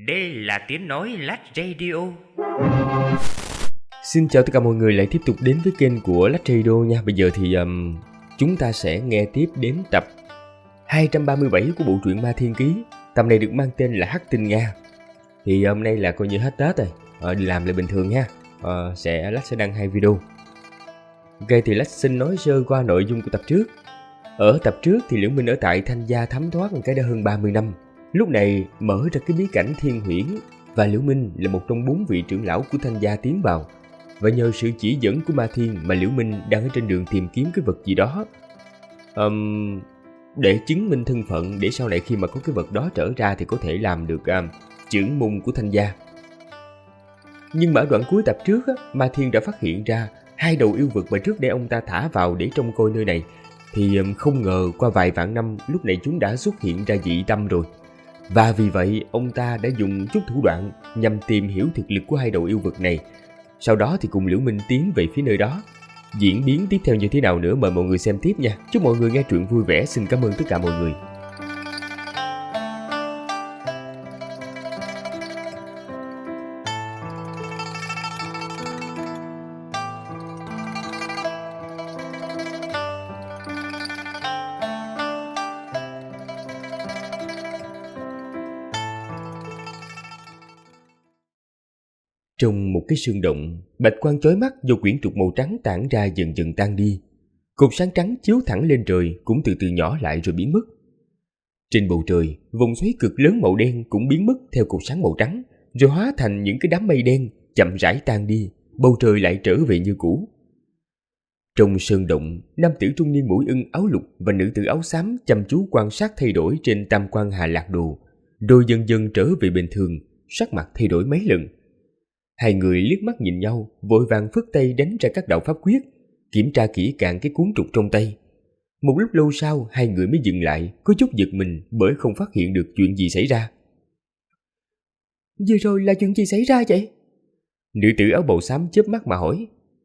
Đây là tiếng nói Lách Radio. Xin chào tất cả mọi người lại tiếp tục đến với kênh của Lách Radio nha. Bây giờ thì chúng ta sẽ nghe tiếp đến tập 237 của bộ truyện Ma Thiên Ký. Tập này được mang tên là Hắc Tinh Nga. Thì hôm nay là coi như hết Tết rồi, đi làm lại bình thường ha. Lách sẽ đăng 2 video. Ok, thì Lách xin nói sơ qua nội dung của tập trước. Ở tập trước thì Liễu Minh ở tại Thanh Gia thấm thoát một cái đã hơn 30 năm. Lúc này mở ra cái bí cảnh Thiên Huyễn, và Liễu Minh là một trong 4 vị trưởng lão của Thanh Gia tiến vào. Và nhờ sự chỉ dẫn của Ma Thiên mà Liễu Minh đang ở trên đường tìm kiếm cái vật gì đó, để chứng minh thân phận, để sau này khi mà có cái vật đó trở ra thì có thể làm được trưởng môn của Thanh Gia. Nhưng mà ở đoạn cuối tập trước Ma Thiên đã phát hiện ra 2 đầu yêu vật mà trước đây ông ta thả vào để trông coi nơi này. Thì không ngờ qua vài vạn năm lúc này chúng đã xuất hiện ra dị tâm rồi. Và vì vậy ông ta đã dùng chút thủ đoạn nhằm tìm hiểu thực lực của 2 đầu yêu vật này. Sau đó thì cùng Liễu Minh tiến về phía nơi đó. Diễn biến tiếp theo như thế nào nữa mời mọi người xem tiếp nha. Chúc mọi người nghe truyện vui vẻ. Xin cảm ơn tất cả mọi người. Trong một cái sương động, bạch quang chói mắt do quyển trục màu trắng tản ra dần dần tan đi. Cột sáng trắng chiếu thẳng lên trời cũng từ từ nhỏ lại rồi biến mất. Trên bầu trời, vòng xoáy cực lớn màu đen cũng biến mất theo cột sáng màu trắng, rồi hóa thành những cái đám mây đen chậm rãi tan đi. Bầu trời lại trở về như cũ. Trong sơn động, nam tử trung niên mũi ưng áo lục và nữ tử áo xám chăm chú quan sát thay đổi trên tam quan Hà Lạc Đồ, rồi dần dần trở về bình thường, sắc mặt thay đổi mấy lần. Hai người liếc mắt nhìn nhau, vội vàng phất tay đánh ra các đạo pháp quyết, kiểm tra kỹ càng cái cuốn trục trong tay. Một lúc lâu sau, hai người mới dừng lại, có chút giật mình bởi không phát hiện được chuyện gì xảy ra. Vừa rồi là chuyện gì xảy ra vậy? Nữ tử áo bào xám chớp mắt mà hỏi.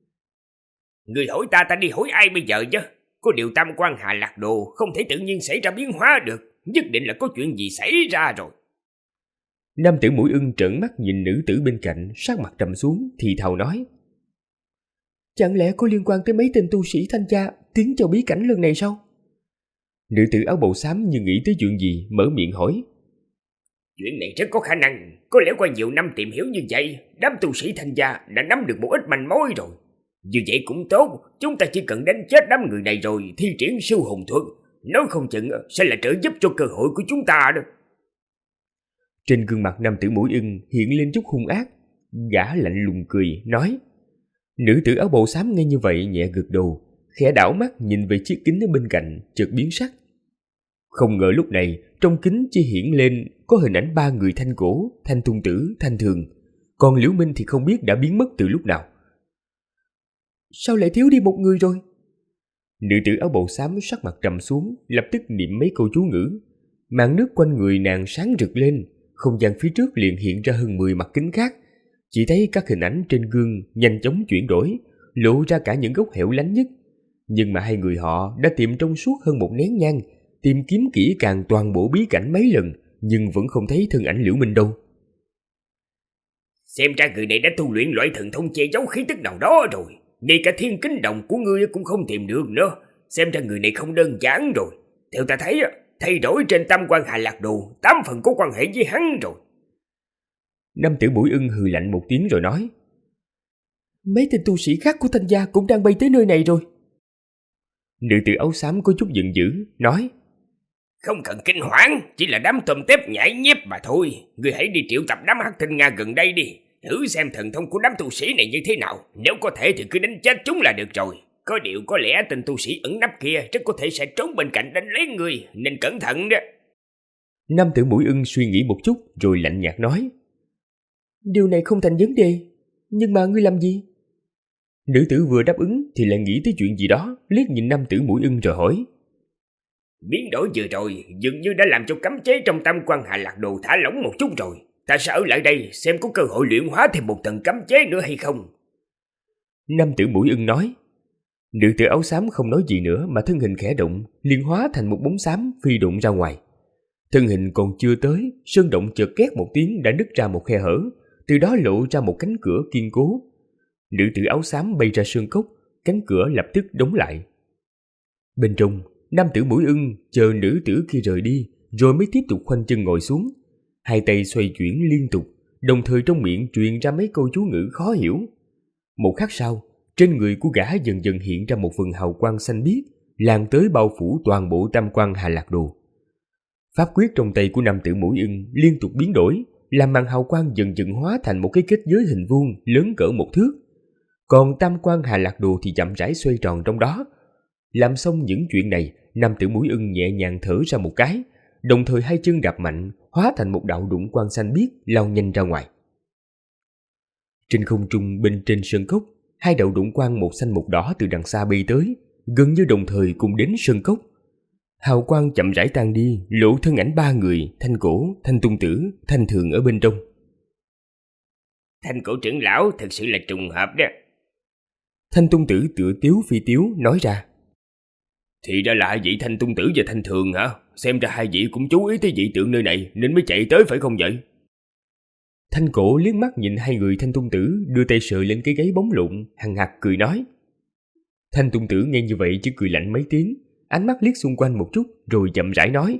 Người hỏi ta đi hỏi ai bây giờ chứ? Có điều tam quan Hà Lạc Đồ không thể tự nhiên xảy ra biến hóa được, nhất định là có chuyện gì xảy ra rồi. Nam tử mũi ưng trợn mắt nhìn nữ tử bên cạnh, sắc mặt trầm xuống, thì thào nói. Chẳng lẽ có liên quan tới mấy tên tu sĩ Thanh Gia tiến vào bí cảnh lần này sao? Nữ tử áo bào xám như nghĩ tới chuyện gì, mở miệng hỏi. Chuyện này rất có khả năng, có lẽ qua nhiều năm tìm hiểu như vậy, đám tu sĩ Thanh Gia đã nắm được một ít manh mối rồi. Như vậy cũng tốt, chúng ta chỉ cần đánh chết đám người này rồi thi triển siêu hồn thuật, nói không chừng sẽ là trợ giúp cho cơ hội của chúng ta đó. Trên gương mặt nam tử mũi ưng hiện lên chút hung ác, gã lạnh lùng cười, nói. Nữ tử áo bào xám nghe như vậy nhẹ gật đầu, khẽ đảo mắt nhìn về chiếc kính ở bên cạnh, chợt biến sắc. Không ngờ lúc này trong kính chỉ hiển lên có hình ảnh 3 người Thanh Cổ, Thanh Tung Tử, Thanh Thường, còn Liễu Minh thì không biết đã biến mất từ lúc nào. Sao lại thiếu đi một người rồi? Nữ tử áo bào xám sắc mặt trầm xuống, lập tức niệm mấy câu chú ngữ. Màn nước quanh người nàng sáng rực lên, không gian phía trước liền hiện ra hơn 10 mặt kính khác. Chỉ thấy các hình ảnh trên gương nhanh chóng chuyển đổi, lộ ra cả những góc hẻo lánh nhất. Nhưng mà hai người họ đã tìm trong suốt hơn một nén nhang, tìm kiếm kỹ càng toàn bộ bí cảnh mấy lần, nhưng vẫn không thấy thân ảnh Liễu Minh đâu. Xem ra người này đã tu luyện loại thần thông che giấu khí tức nào đó rồi. Ngay cả thiên kính đồng của ngươi cũng không tìm được nữa. Xem ra người này không đơn giản rồi. Theo ta thấy, thay đổi trên tam quan Hà Lạc Đồ 8 phần có quan hệ với hắn rồi. Nam tử mũi ưng hừ lạnh một tiếng rồi nói. Mấy tên tu sĩ khác của Thanh Gia cũng đang bay tới nơi này rồi. Nữ tử áo xám có chút giận dữ, nói. Không cần kinh hoảng, chỉ là đám tôm tép nhảy nhép mà thôi. Ngươi hãy đi triệu tập đám Hắc Tinh Nga gần đây đi, thử xem thần thông của đám tu sĩ này như thế nào. Nếu có thể thì cứ đánh chết chúng là được rồi. Có điều có lẽ tên tu sĩ ẩn nấp kia rất có thể sẽ trốn bên cạnh đánh lấy ngươi, nên cẩn thận đó. Nam tử mũi ưng suy nghĩ một chút rồi lạnh nhạt nói. Điều này không thành vấn đề, nhưng mà ngươi làm gì? Nữ tử vừa đáp ứng thì lại nghĩ tới chuyện gì đó, liếc nhìn nam tử mũi ưng rồi hỏi. Biến đổi vừa rồi dường như đã làm cho cấm chế trong tam quan Hà Lạc Đồ thả lỏng một chút rồi. Ta sẽ ở lại đây xem có cơ hội luyện hóa thêm một tầng cấm chế nữa hay không. Nam tử mũi ưng nói. Nữ tử áo xám không nói gì nữa mà thân hình khẽ động, liền hóa thành một bóng xám phi độn ra ngoài. Thân hình còn chưa tới, sơn động chợt két một tiếng đã nứt ra một khe hở, từ đó lộ ra một cánh cửa kiên cố. Nữ tử áo xám bay ra sơn cốc, cánh cửa lập tức đóng lại. Bên trong, nam tử mũi ưng chờ nữ tử kia rời đi, rồi mới tiếp tục khoanh chân ngồi xuống. Hai tay xoay chuyển liên tục, đồng thời trong miệng truyền ra mấy câu chú ngữ khó hiểu. Một khắc sau, trên người của gã dần dần hiện ra một phần hào quang xanh biếc, lan tới bao phủ toàn bộ tam quan Hà Lạc Đồ. Pháp quyết trong tay của nam tử mũi ưng liên tục biến đổi, làm màn hào quang dần dần hóa thành một cái kết giới hình vuông lớn cỡ một thước. Còn tam quan Hà Lạc Đồ thì chậm rãi xoay tròn trong đó. Làm xong những chuyện này, nam tử mũi ưng nhẹ nhàng thở ra một cái, đồng thời hai chân đạp mạnh, hóa thành một đạo đụng quang xanh biếc lao nhanh ra ngoài. Trên không trung bên trên sơn cốc, hai đạo đụng quang một xanh một đỏ từ đằng xa bay tới, gần như đồng thời cùng đến sơn cốc. Hào quang chậm rãi tan đi, lộ thân ảnh ba người: Thanh Cổ, Thanh Tung Tử, Thanh Thường ở bên trong. Thanh Cổ trưởng lão thật sự là trùng hợp đó. Thanh Tung Tử tựa tiếu phi tiếu nói ra. Thì ra là hai vị Thanh Tung Tử và Thanh Thường hả? Xem ra hai vị cũng chú ý tới dị tượng nơi này nên mới chạy tới phải không vậy? Thanh Cổ liếc mắt nhìn hai người Thanh Tung Tử, đưa tay sờ lên cái gáy bóng lộn, hằn hặc cười nói. Thanh Tung Tử nghe như vậy chỉ cười lạnh mấy tiếng, ánh mắt liếc xung quanh một chút rồi chậm rãi nói.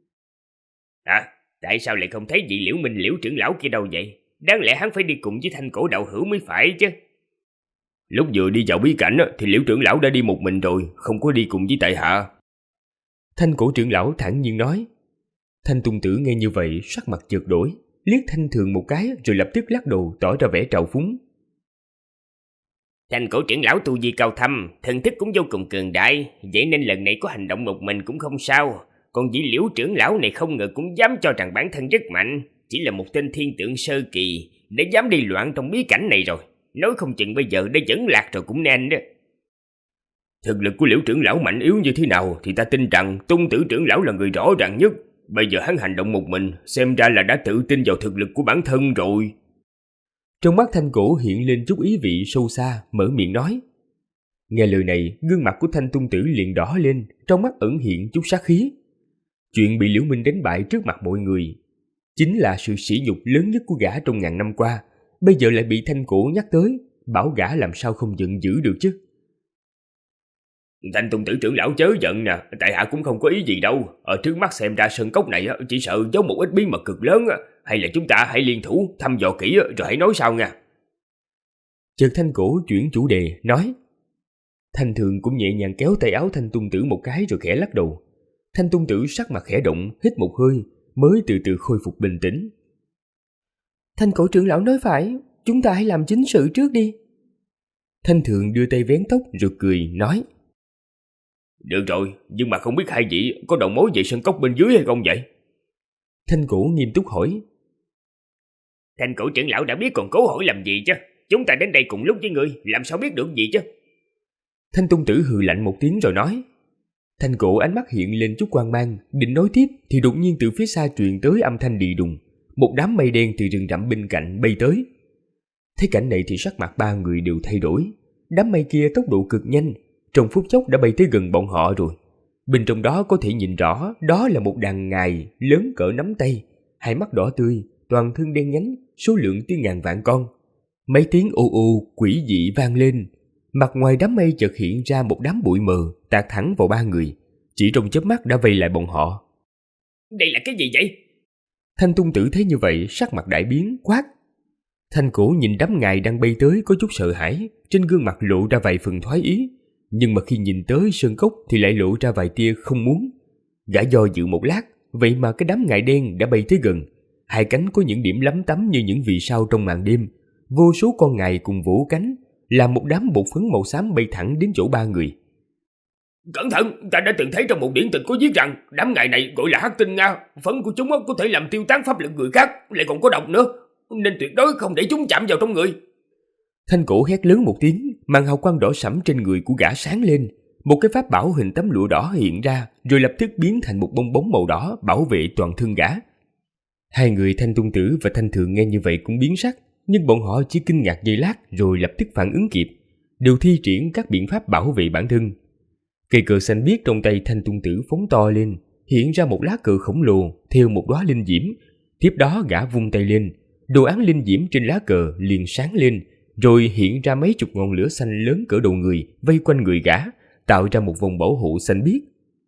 Tại sao lại không thấy vị Liễu Minh Liễu trưởng lão kia đâu vậy? Đáng lẽ hắn phải đi cùng với Thanh Cổ đạo hữu mới phải chứ. Lúc vừa đi vào bí cảnh thì Liễu trưởng lão đã đi một mình rồi, không có đi cùng với tại hạ. Thanh Cổ trưởng lão thản nhiên nói. Thanh Tung Tử nghe như vậy sắc mặt chợt đổi, liếc Thanh Thường một cái rồi lập tức lắc đầu tỏ ra vẻ trào phúng. Thanh Cổ trưởng lão tu vi cao thâm, thần thức cũng vô cùng cường đại, vậy nên lần này có hành động một mình cũng không sao. Còn vị Liễu trưởng lão này không ngờ cũng dám cho rằng bản thân rất mạnh, chỉ là một tên thiên tượng sơ kỳ, để dám đi loạn trong bí cảnh này rồi. Nói không chừng bây giờ đã dẫn lạc rồi cũng nên đó. Thực lực của Liễu trưởng lão mạnh yếu như thế nào thì ta tin rằng Tung Tử trưởng lão là người rõ ràng nhất. Bây giờ hắn hành động một mình, xem ra là đã tự tin vào thực lực của bản thân rồi. Trong mắt Thanh Cổ hiện lên chút ý vị sâu xa, mở miệng nói. Nghe lời này, gương mặt của Thanh Tung Tử liền đỏ lên, trong mắt ẩn hiện chút sát khí. Chuyện bị Liễu Minh đánh bại trước mặt mọi người chính là sự sỉ nhục lớn nhất của gã trong ngàn năm qua, bây giờ lại bị Thanh Cổ nhắc tới, bảo gã làm sao không giận dữ được chứ. Thanh Tung Tử trưởng lão chớ giận nè, tại hạ cũng không có ý gì đâu. Ở trước mắt xem ra sơn cốc này chỉ sợ giấu một ít bí mật cực lớn, hay là chúng ta hãy liên thủ thăm dò kỹ rồi hãy nói sau nha. Chợt Thanh Cổ chuyển chủ đề nói. Thanh Thường cũng nhẹ nhàng kéo tay áo Thanh Tung Tử một cái rồi khẽ lắc đầu. Thanh Tung Tử sắc mặt khẽ động, hít một hơi mới từ từ khôi phục bình tĩnh. Thanh Cổ trưởng lão nói phải, chúng ta hãy làm chính sự trước đi. Thanh Thường đưa tay vén tóc rồi cười nói. Được rồi, nhưng mà không biết hai vị có đầu mối về sơn cốc bên dưới hay không vậy? Thanh Cổ nghiêm túc hỏi. Thanh Cổ trưởng lão đã biết còn cố hỏi làm gì chứ? Chúng ta đến đây cùng lúc với ngươi, làm sao biết được gì chứ? Thanh Tung Tử hừ lạnh một tiếng rồi nói. Thanh Cổ ánh mắt hiện lên chút quang mang, định nói tiếp thì đột nhiên từ phía xa truyền tới âm thanh đì đùng. Một đám mây đen từ rừng rậm bên cạnh bay tới. Thấy cảnh này thì sắc mặt ba người đều thay đổi. Đám mây kia tốc độ cực nhanh, trong phút chốc đã bay tới gần bọn họ rồi. Bên trong đó có thể nhìn rõ đó là một đàn ngài lớn cỡ nắm tay, hai mắt đỏ tươi, toàn thân đen nhánh, số lượng tới ngàn vạn con. Mấy tiếng ô ô quỷ dị vang lên. Mặt ngoài đám mây chợt hiện ra một đám bụi mờ tạt thẳng vào ba người, chỉ trong chớp mắt đã vây lại bọn họ. Đây là cái gì vậy? Thanh Tung Tử thấy như vậy sắc mặt đại biến, quát. Thanh Cổ nhìn đám ngài đang bay tới có chút sợ hãi, trên gương mặt lộ ra vài phần thoái ý, nhưng mà khi nhìn tới sơn cốc thì lại lộ ra vài tia không muốn. Gã do dự một lát, vậy mà cái đám ngài đen đã bay tới gần, hai cánh có những điểm lấm tấm như những vì sao trong màn đêm, vô số con ngài cùng vỗ cánh, làm một đám bột phấn màu xám bay thẳng đến chỗ ba người. Cẩn thận, ta đã từng thấy trong một điển tịch có viết rằng đám ngài này gọi là hắc tinh Nga, phấn của chúng có thể làm tiêu tán pháp lực người khác, lại còn có độc nữa, nên tuyệt đối không để chúng chạm vào trong người. Thanh Cổ hét lớn một tiếng, màn hào quang đỏ sẫm trên người của gã sáng lên, một cái pháp bảo hình tấm lụa đỏ hiện ra, rồi lập tức biến thành một bong bóng màu đỏ bảo vệ toàn thân gã. Hai người Thanh Tung Tử và Thanh Thường nghe như vậy cũng biến sắc, nhưng bọn họ chỉ kinh ngạc giây lát rồi lập tức phản ứng kịp, đều thi triển các biện pháp bảo vệ bản thân. Cây cờ xanh biếc trong tay Thanh Tung Tử phóng to lên, hiện ra một lá cờ khổng lồ theo một đóa linh diễm. Tiếp đó gã vung tay lên, đồ án linh diễm trên lá cờ liền sáng lên, rồi hiện ra mấy chục ngọn lửa xanh lớn cỡ đầu người vây quanh người gã, tạo ra một vòng bảo hộ xanh biếc.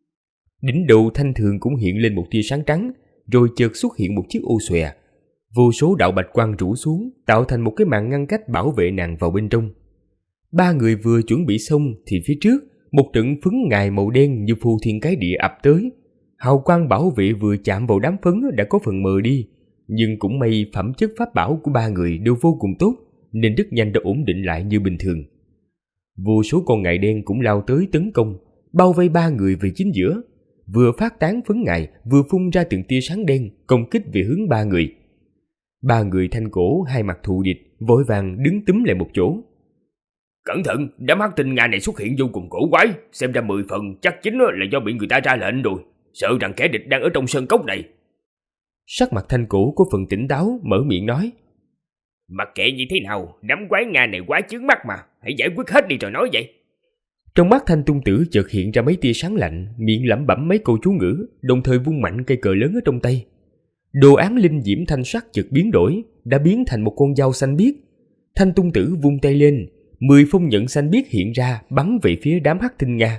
Đỉnh đầu Thanh Thường cũng hiện lên một tia sáng trắng, rồi chợt xuất hiện một chiếc ô xòe. Vô số đạo bạch quang rủ xuống, tạo thành một cái màn ngăn cách bảo vệ nàng vào bên trong. Ba người vừa chuẩn bị xong thì phía trước, một trận phấn ngài màu đen như phô thiên cái địa ập tới. Hào quang bảo vệ vừa chạm vào đám phấn đã có phần mờ đi, nhưng cũng may phẩm chất pháp bảo của ba người đều vô cùng tốt, nên rất nhanh đã ổn định lại như bình thường. Vô số con ngài đen cũng lao tới tấn công, bao vây ba người về chính giữa, vừa phát tán phấn ngài vừa phun ra từng tia sáng đen công kích về hướng ba người. Ba người Thanh Cổ hai mặt thù địch vội vàng đứng túm lại một chỗ. Cẩn thận, đám hắc tinh Nga này xuất hiện vô cùng cổ quái, xem ra 10 phần chắc chính là do bị người ta ra lệnh rồi, sợ rằng kẻ địch đang ở trong sơn cốc này. Sắc mặt Thanh Cổ có phần tỉnh táo, mở miệng nói: Mặc kệ như thế nào, đám quái Nga này quá chướng mắt mà, hãy giải quyết hết đi rồi nói vậy. Trong mắt Thanh Tung Tử chợt hiện ra mấy tia sáng lạnh, miệng lẩm bẩm mấy câu chú ngữ, đồng thời vung mạnh cây cờ lớn ở trong tay. Đồ án linh diễm thanh sắc chợt biến đổi, đã biến thành một con dao xanh biếc. Thanh Tung Tử vung tay lên, 10 phong nhận xanh biếc hiện ra bắn về phía đám hắc tinh Nga.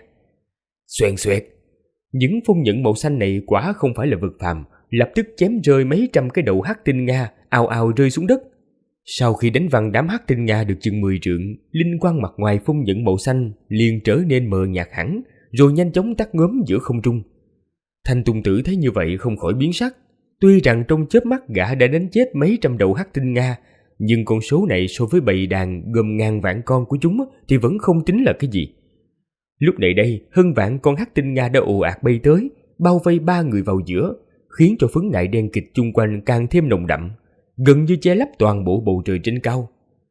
Xoẹn xoẹt, những phong nhận màu xanh này quả không phải là vật phàm, lập tức chém rơi mấy trăm cái đầu hắc tinh Nga, ào ào rơi xuống đất. Sau khi đánh văng đám hắc tinh Nga được chừng 10 trượng, linh quang mặt ngoài phong nhận màu xanh liền trở nên mờ nhạt hẳn, rồi nhanh chóng tắt ngóm giữa không trung. Thanh Tung Tử thấy như vậy không khỏi biến sắc. Tuy rằng trong chớp mắt gã đã đánh chết mấy trăm đầu hắc tinh Nga, nhưng con số này so với bầy đàn gồm ngàn vạn con của chúng thì vẫn không tính là cái gì. Lúc này đây, hơn vạn con hắc tinh Nga đã ồ ạt bay tới, bao vây ba người vào giữa, khiến cho phấn ngại đen kịt chung quanh càng thêm nồng đậm, gần như che lấp toàn bộ bầu trời trên cao.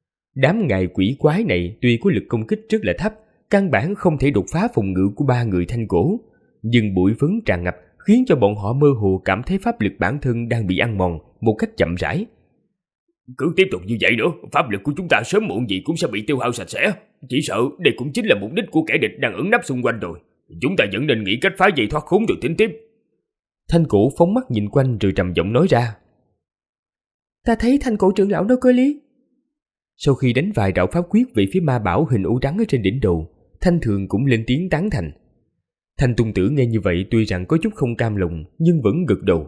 Đám ngài quỷ quái này tuy có lực công kích rất là thấp, căn bản không thể đột phá phòng ngự của ba người Thanh Cổ, nhưng bụi phấn tràn ngập khiến cho bọn họ mơ hồ cảm thấy pháp lực bản thân đang bị ăn mòn một cách chậm rãi. Cứ tiếp tục như vậy nữa, pháp lực của chúng ta sớm muộn gì cũng sẽ bị tiêu hao sạch sẽ. Chỉ sợ đây cũng chính là mục đích của kẻ địch đang ẩn nấp xung quanh rồi. Chúng ta vẫn nên nghĩ cách phá dây thoát khốn rồi tính tiếp. Thanh Cổ phóng mắt nhìn quanh rồi trầm giọng nói ra: Ta thấy Thanh Cổ trưởng lão nói có lý. Sau khi đánh vài đạo pháp quyết về phía ma bảo hình ấu trắng ở trên đỉnh đầu, Thanh Thường cũng lên tiếng tán thành. Thanh Tung Tử nghe như vậy tuy rằng có chút không cam lòng, nhưng vẫn gật đầu.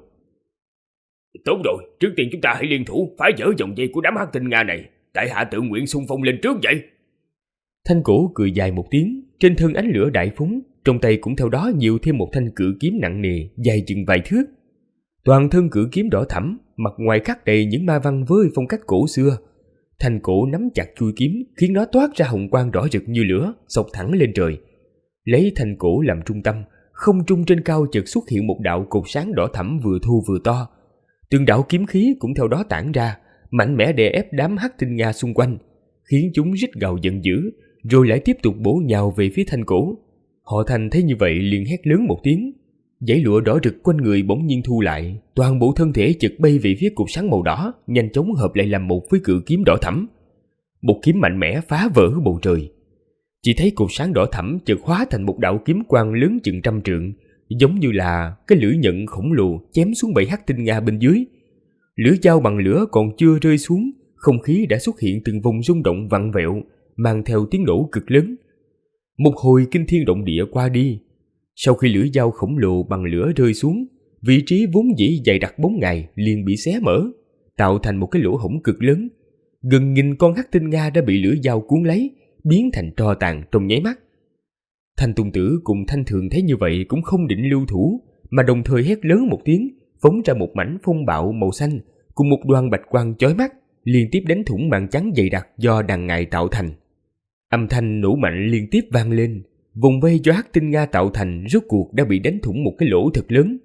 Tốt rồi, trước tiên chúng ta hãy liên thủ phá vỡ vòng dây của đám hắc tinh Nga này. Tại hạ tự nguyện xung phong lên trước vậy. Thanh Cổ cười dài một tiếng, trên thân ánh lửa đại phóng, trong tay cũng theo đó nhiều thêm một thanh cự kiếm nặng nề, dài chừng vài thước. Toàn thân cự kiếm đỏ thẫm, mặt ngoài khắc đầy những ma văn với phong cách cổ xưa. Thanh Cổ nắm chặt chuôi kiếm, khiến nó toát ra hồng quang đỏ rực như lửa, xộc thẳng lên trời. Lấy Thanh Cổ làm trung tâm, không trung trên cao chợt xuất hiện một đạo cột sáng đỏ thẫm vừa thô vừa to. Từng đạo kiếm khí cũng theo đó tản ra, mạnh mẽ đè ép đám hắc tinh Nga xung quanh, khiến chúng rít gào giận dữ, rồi lại tiếp tục bổ nhào về phía Thanh Cổ. Họ Thanh thấy như vậy liền hét lớn một tiếng, dãy lụa đỏ rực quanh người bỗng nhiên thu lại, toàn bộ thân thể chợt bay về phía cột sáng màu đỏ, nhanh chóng hợp lại làm một với cự kiếm đỏ thẫm. Một kiếm mạnh mẽ phá vỡ bầu trời. Chỉ thấy cột sáng đỏ thẫm chợt hóa thành một đạo kiếm quang lớn chừng 100 trượng, giống như là cái lưỡi nhận khổng lồ chém xuống bầy hắc tinh Nga bên dưới. Lưỡi dao bằng lửa còn chưa rơi xuống, không khí đã xuất hiện từng vùng rung động vặn vẹo, mang theo tiếng nổ cực lớn. Một hồi kinh thiên động địa qua đi. Sau khi lưỡi dao khổng lồ bằng lửa rơi xuống, vị trí vốn dĩ dày đặc bóng ngài liền bị xé mở, tạo thành một cái lỗ hổng cực lớn. Gần nghìn con hắc tinh Nga đã bị lưỡi dao cuốn lấy, biến thành tro tàn trong nháy mắt. Thanh Tung Tử cùng Thanh Thường thấy như vậy cũng không định lưu thủ, mà đồng thời hét lớn một tiếng, phóng ra một mảnh phong bạo màu xanh cùng một đoàn bạch quang chói mắt, liên tiếp đánh thủng màn trắng dày đặc do đàn ngài tạo thành. Âm thanh nổ mạnh liên tiếp vang lên, vùng vây do hắc tinh Nga tạo thành rốt cuộc đã bị đánh thủng một cái lỗ thật lớn.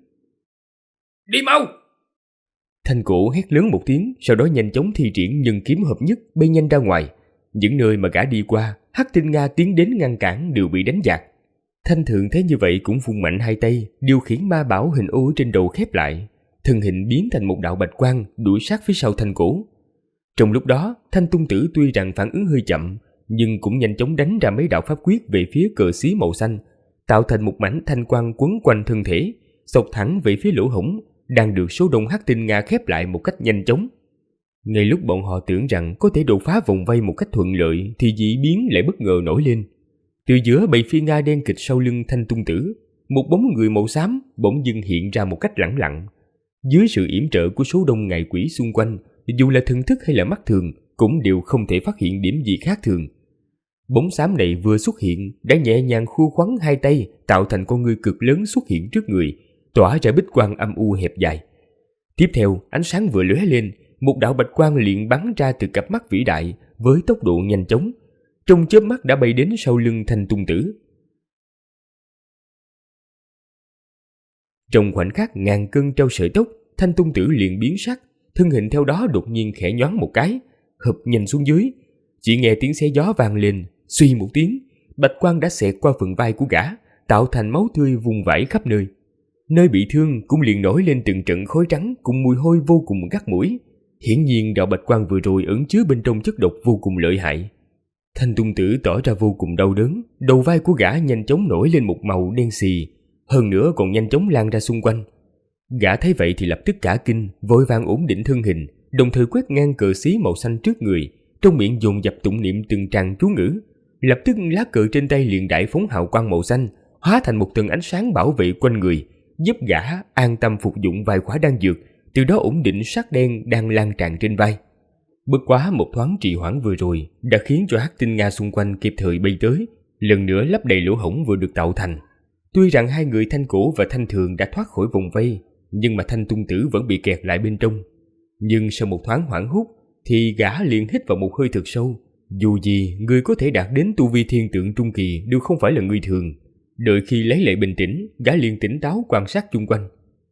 Đi mau! Thanh Cổ hét lớn một tiếng, sau đó nhanh chóng thi triển nhân kiếm hợp nhất bay nhanh ra ngoài. Những nơi mà gã đi qua, hắc tinh Nga tiến đến ngăn cản đều bị đánh dạt. Thanh Thường thấy như vậy cũng vung mạnh hai tay, điều khiển ma bảo hình ô trên đầu khép lại, thân hình biến thành một đạo bạch quang đuổi sát phía sau Thanh Cổ. Trong lúc đó, Thanh Tung Tử tuy rằng phản ứng hơi chậm, nhưng cũng nhanh chóng đánh ra mấy đạo pháp quyết về phía cờ xí màu xanh, tạo thành một mảnh thanh quang quấn quanh thân thể, xộc thẳng về phía lỗ hổng đang được số đông hắc tinh Nga khép lại một cách nhanh chóng. Ngay lúc bọn họ tưởng rằng có thể đột phá vòng vây một cách thuận lợi thì dị biến lại bất ngờ nổi lên. Từ giữa bầy phi Nga đen kịt sau lưng Thanh Tung Tử, một bóng người màu xám bỗng dưng hiện ra một cách lẳng lặng. Dưới sự yểm trợ của số đông ngài quỷ xung quanh, dù là thần thức hay là mắt thường cũng đều không thể phát hiện điểm gì khác thường. Bóng xám này vừa xuất hiện đã nhẹ nhàng khu khoắn hai tay tạo thành con ngươi cực lớn xuất hiện trước người, tỏa ra bích quang âm u hẹp dài. Tiếp theo, ánh sáng vừa lóe lên, một đạo bạch quang liền bắn ra từ cặp mắt vĩ đại với tốc độ nhanh chóng, trong chớp mắt đã bay đến sau lưng Thanh Tung Tử. Trong khoảnh khắc ngàn cân treo sợi tóc, Thanh Tung Tử liền biến sắc, thân hình theo đó đột nhiên khẽ nhoáng một cái, hụp nhanh xuống dưới. Chỉ nghe tiếng xé gió vang lên, suy một tiếng, bạch quang đã xẹt qua phần vai của gã, tạo thành máu tươi vùng vãi khắp nơi. Nơi bị thương cũng liền nổi lên từng trận khói trắng cùng mùi hôi vô cùng gắt mũi. Hiển nhiên đạo bạch quang vừa rồi ẩn chứa bên trong chất độc vô cùng lợi hại. Thanh Tung Tử tỏ ra vô cùng đau đớn, đầu vai của gã nhanh chóng nổi lên một màu đen xì, hơn nữa còn nhanh chóng lan ra xung quanh. Gã thấy vậy thì lập tức cả kinh, vội vàng ổn định thân hình, đồng thời quét ngang cờ xí màu xanh trước người, trong miệng dồn dập tụng niệm từng tràng chú ngữ. Lập tức lá cờ trên tay liền đại phóng hào quang màu xanh, hóa thành một tầng ánh sáng bảo vệ quanh người, giúp gã an tâm phục dụng vài khỏa đan dược, từ đó ổn định sắc đen đang lan tràn trên vai. Bất quá một thoáng trì hoãn vừa rồi đã khiến cho hắc tinh Nga xung quanh kịp thời bay tới, lần nữa lấp đầy lỗ hổng vừa được tạo thành. Tuy rằng hai người Thanh Cổ và Thanh Thường đã thoát khỏi vòng vây, nhưng mà Thanh Tung Tử vẫn bị kẹt lại bên trong. Nhưng sau một thoáng hoảng hốt thì gã liền hít vào một hơi thật sâu. Dù gì, người có thể đạt đến tu vi thiên tượng trung kỳ đều không phải là người thường. Đợi khi lấy lại bình tĩnh, gã liền tỉnh táo quan sát chung quanh.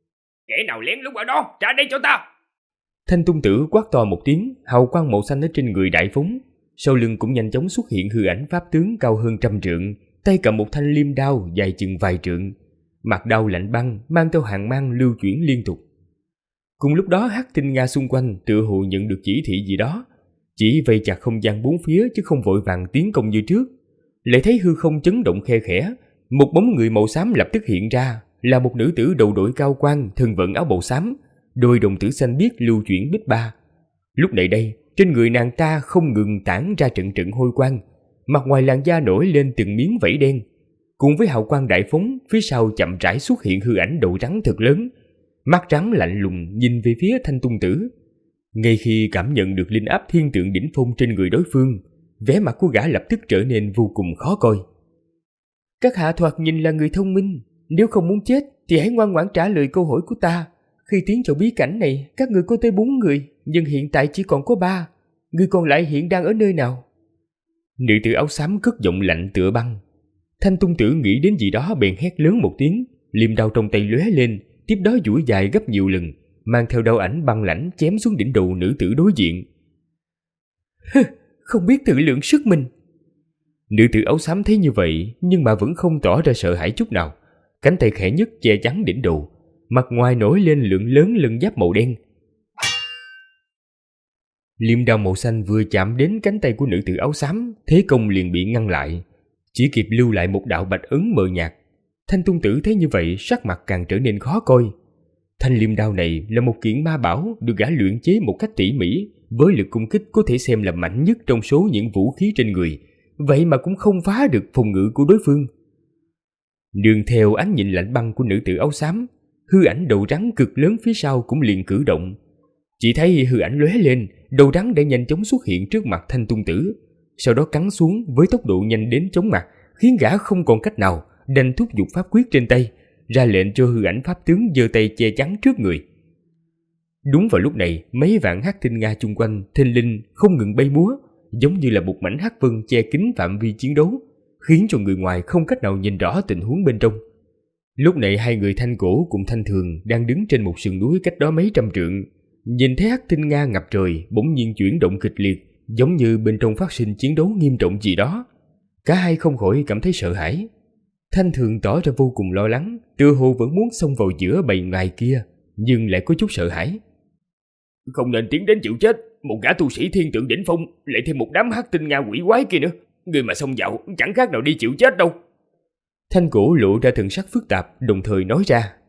Kẻ nào lén lút ở đó, trả đây cho ta! Thanh Tung Tử quát to một tiếng, hào quang màu xanh ở trên người đại phóng. Sau lưng cũng nhanh chóng xuất hiện hư ảnh pháp tướng cao hơn 100 trượng, tay cầm một thanh liêm đao dài chừng vài trượng. Mặt đao lạnh băng, mang theo hàng mang lưu chuyển liên tục. Cùng lúc đó hắc tinh Nga xung quanh tựa hồ nhận được chỉ thị gì đó, chỉ vây chặt không gian bốn phía chứ không vội vàng tiến công như trước. Lại thấy hư không chấn động khe khẽ, một bóng người màu xám lập tức hiện ra, là một nữ tử đầu đội cao quan, thân vận áo bào xám, đôi đồng tử xanh biếc lưu chuyển bích ba. Lúc này đây, trên người nàng ta không ngừng tản ra trận trận hôi quang, mặt ngoài làn da nổi lên từng miếng vảy đen. Cùng với hào quang đại phóng, phía sau chậm rãi xuất hiện hư ảnh đầu rắn thật lớn, mắt rắn lạnh lùng nhìn về phía Thanh Tung Tử. Ngay khi cảm nhận được linh áp thiên tượng đỉnh phong trên người đối phương, vẻ mặt của gã lập tức trở nên vô cùng khó coi. Các hạ thoạt nhìn là người thông minh, nếu không muốn chết thì hãy ngoan ngoãn trả lời câu hỏi của ta. Khi tiến vào bí cảnh này, các người có tới 4 người, nhưng hiện tại chỉ còn có 3. Người còn lại hiện đang ở nơi nào? Nữ tử áo xám cất giọng lạnh tựa băng. Thanh Tung Tử nghĩ đến gì đó bèn hét lớn một tiếng, liềm đao trong tay lóe lên, tiếp đó duỗi dài gấp nhiều lần, mang theo đao ảnh băng lãnh chém xuống đỉnh đầu nữ tử đối diện. Không biết tự lượng sức mình. Nữ tử áo xám thấy như vậy nhưng mà vẫn không tỏ ra sợ hãi chút nào, cánh tay khẽ nhấc che chắn đỉnh đầu, mặt ngoài nổi lên lượng lớn lân giáp màu đen. Liềm đao màu xanh vừa chạm đến cánh tay của nữ tử áo xám, thế công liền bị ngăn lại, chỉ kịp lưu lại một đạo bạch ấn mờ nhạt. Thanh Tung Tử thấy như vậy, sắc mặt càng trở nên khó coi. Thanh liềm đao này là một kiện ma bảo được gã luyện chế một cách tỉ mỉ, với lực công kích có thể xem là mạnh nhất trong số những vũ khí trên người, vậy mà cũng không phá được phòng ngự của đối phương. Nương theo ánh nhìn lạnh băng của nữ tử áo xám, hư ảnh đầu rắn cực lớn phía sau cũng liền cử động. Chỉ thấy hư ảnh lóe lên, đầu rắn đã nhanh chóng xuất hiện trước mặt Thanh Tung Tử, sau đó cắn xuống với tốc độ nhanh đến chóng mặt, khiến gã không còn cách nào đành thúc giục pháp quyết trên tay, ra lệnh cho hư ảnh pháp tướng giơ tay che chắn trước người. Đúng vào lúc này, mấy vạn hắc tinh Nga chung quanh thình lình không ngừng bay múa, giống như là một mảnh hắc vân che kín phạm vi chiến đấu, khiến cho người ngoài không cách nào nhìn rõ tình huống bên trong. Lúc này hai người Thanh Cổ cùng Thanh Thường đang đứng trên một sườn núi cách đó mấy trăm trượng, nhìn thấy hắc tinh Nga ngập trời bỗng nhiên chuyển động kịch liệt, giống như bên trong phát sinh chiến đấu nghiêm trọng gì đó. Cả hai không khỏi cảm thấy sợ hãi. Thanh Thường tỏ ra vô cùng lo lắng, tựa hồ vẫn muốn xông vào giữa bầy ngài kia, nhưng lại có chút sợ hãi. Không nên tiến đến chịu chết, một gã tu sĩ thiên tượng đỉnh phong, lại thêm một đám hắc tinh Nga quỷ quái kia nữa. Người mà xông vào chẳng khác nào đi chịu chết đâu. Thanh Cổ lộ ra thần sắc phức tạp, đồng thời nói ra.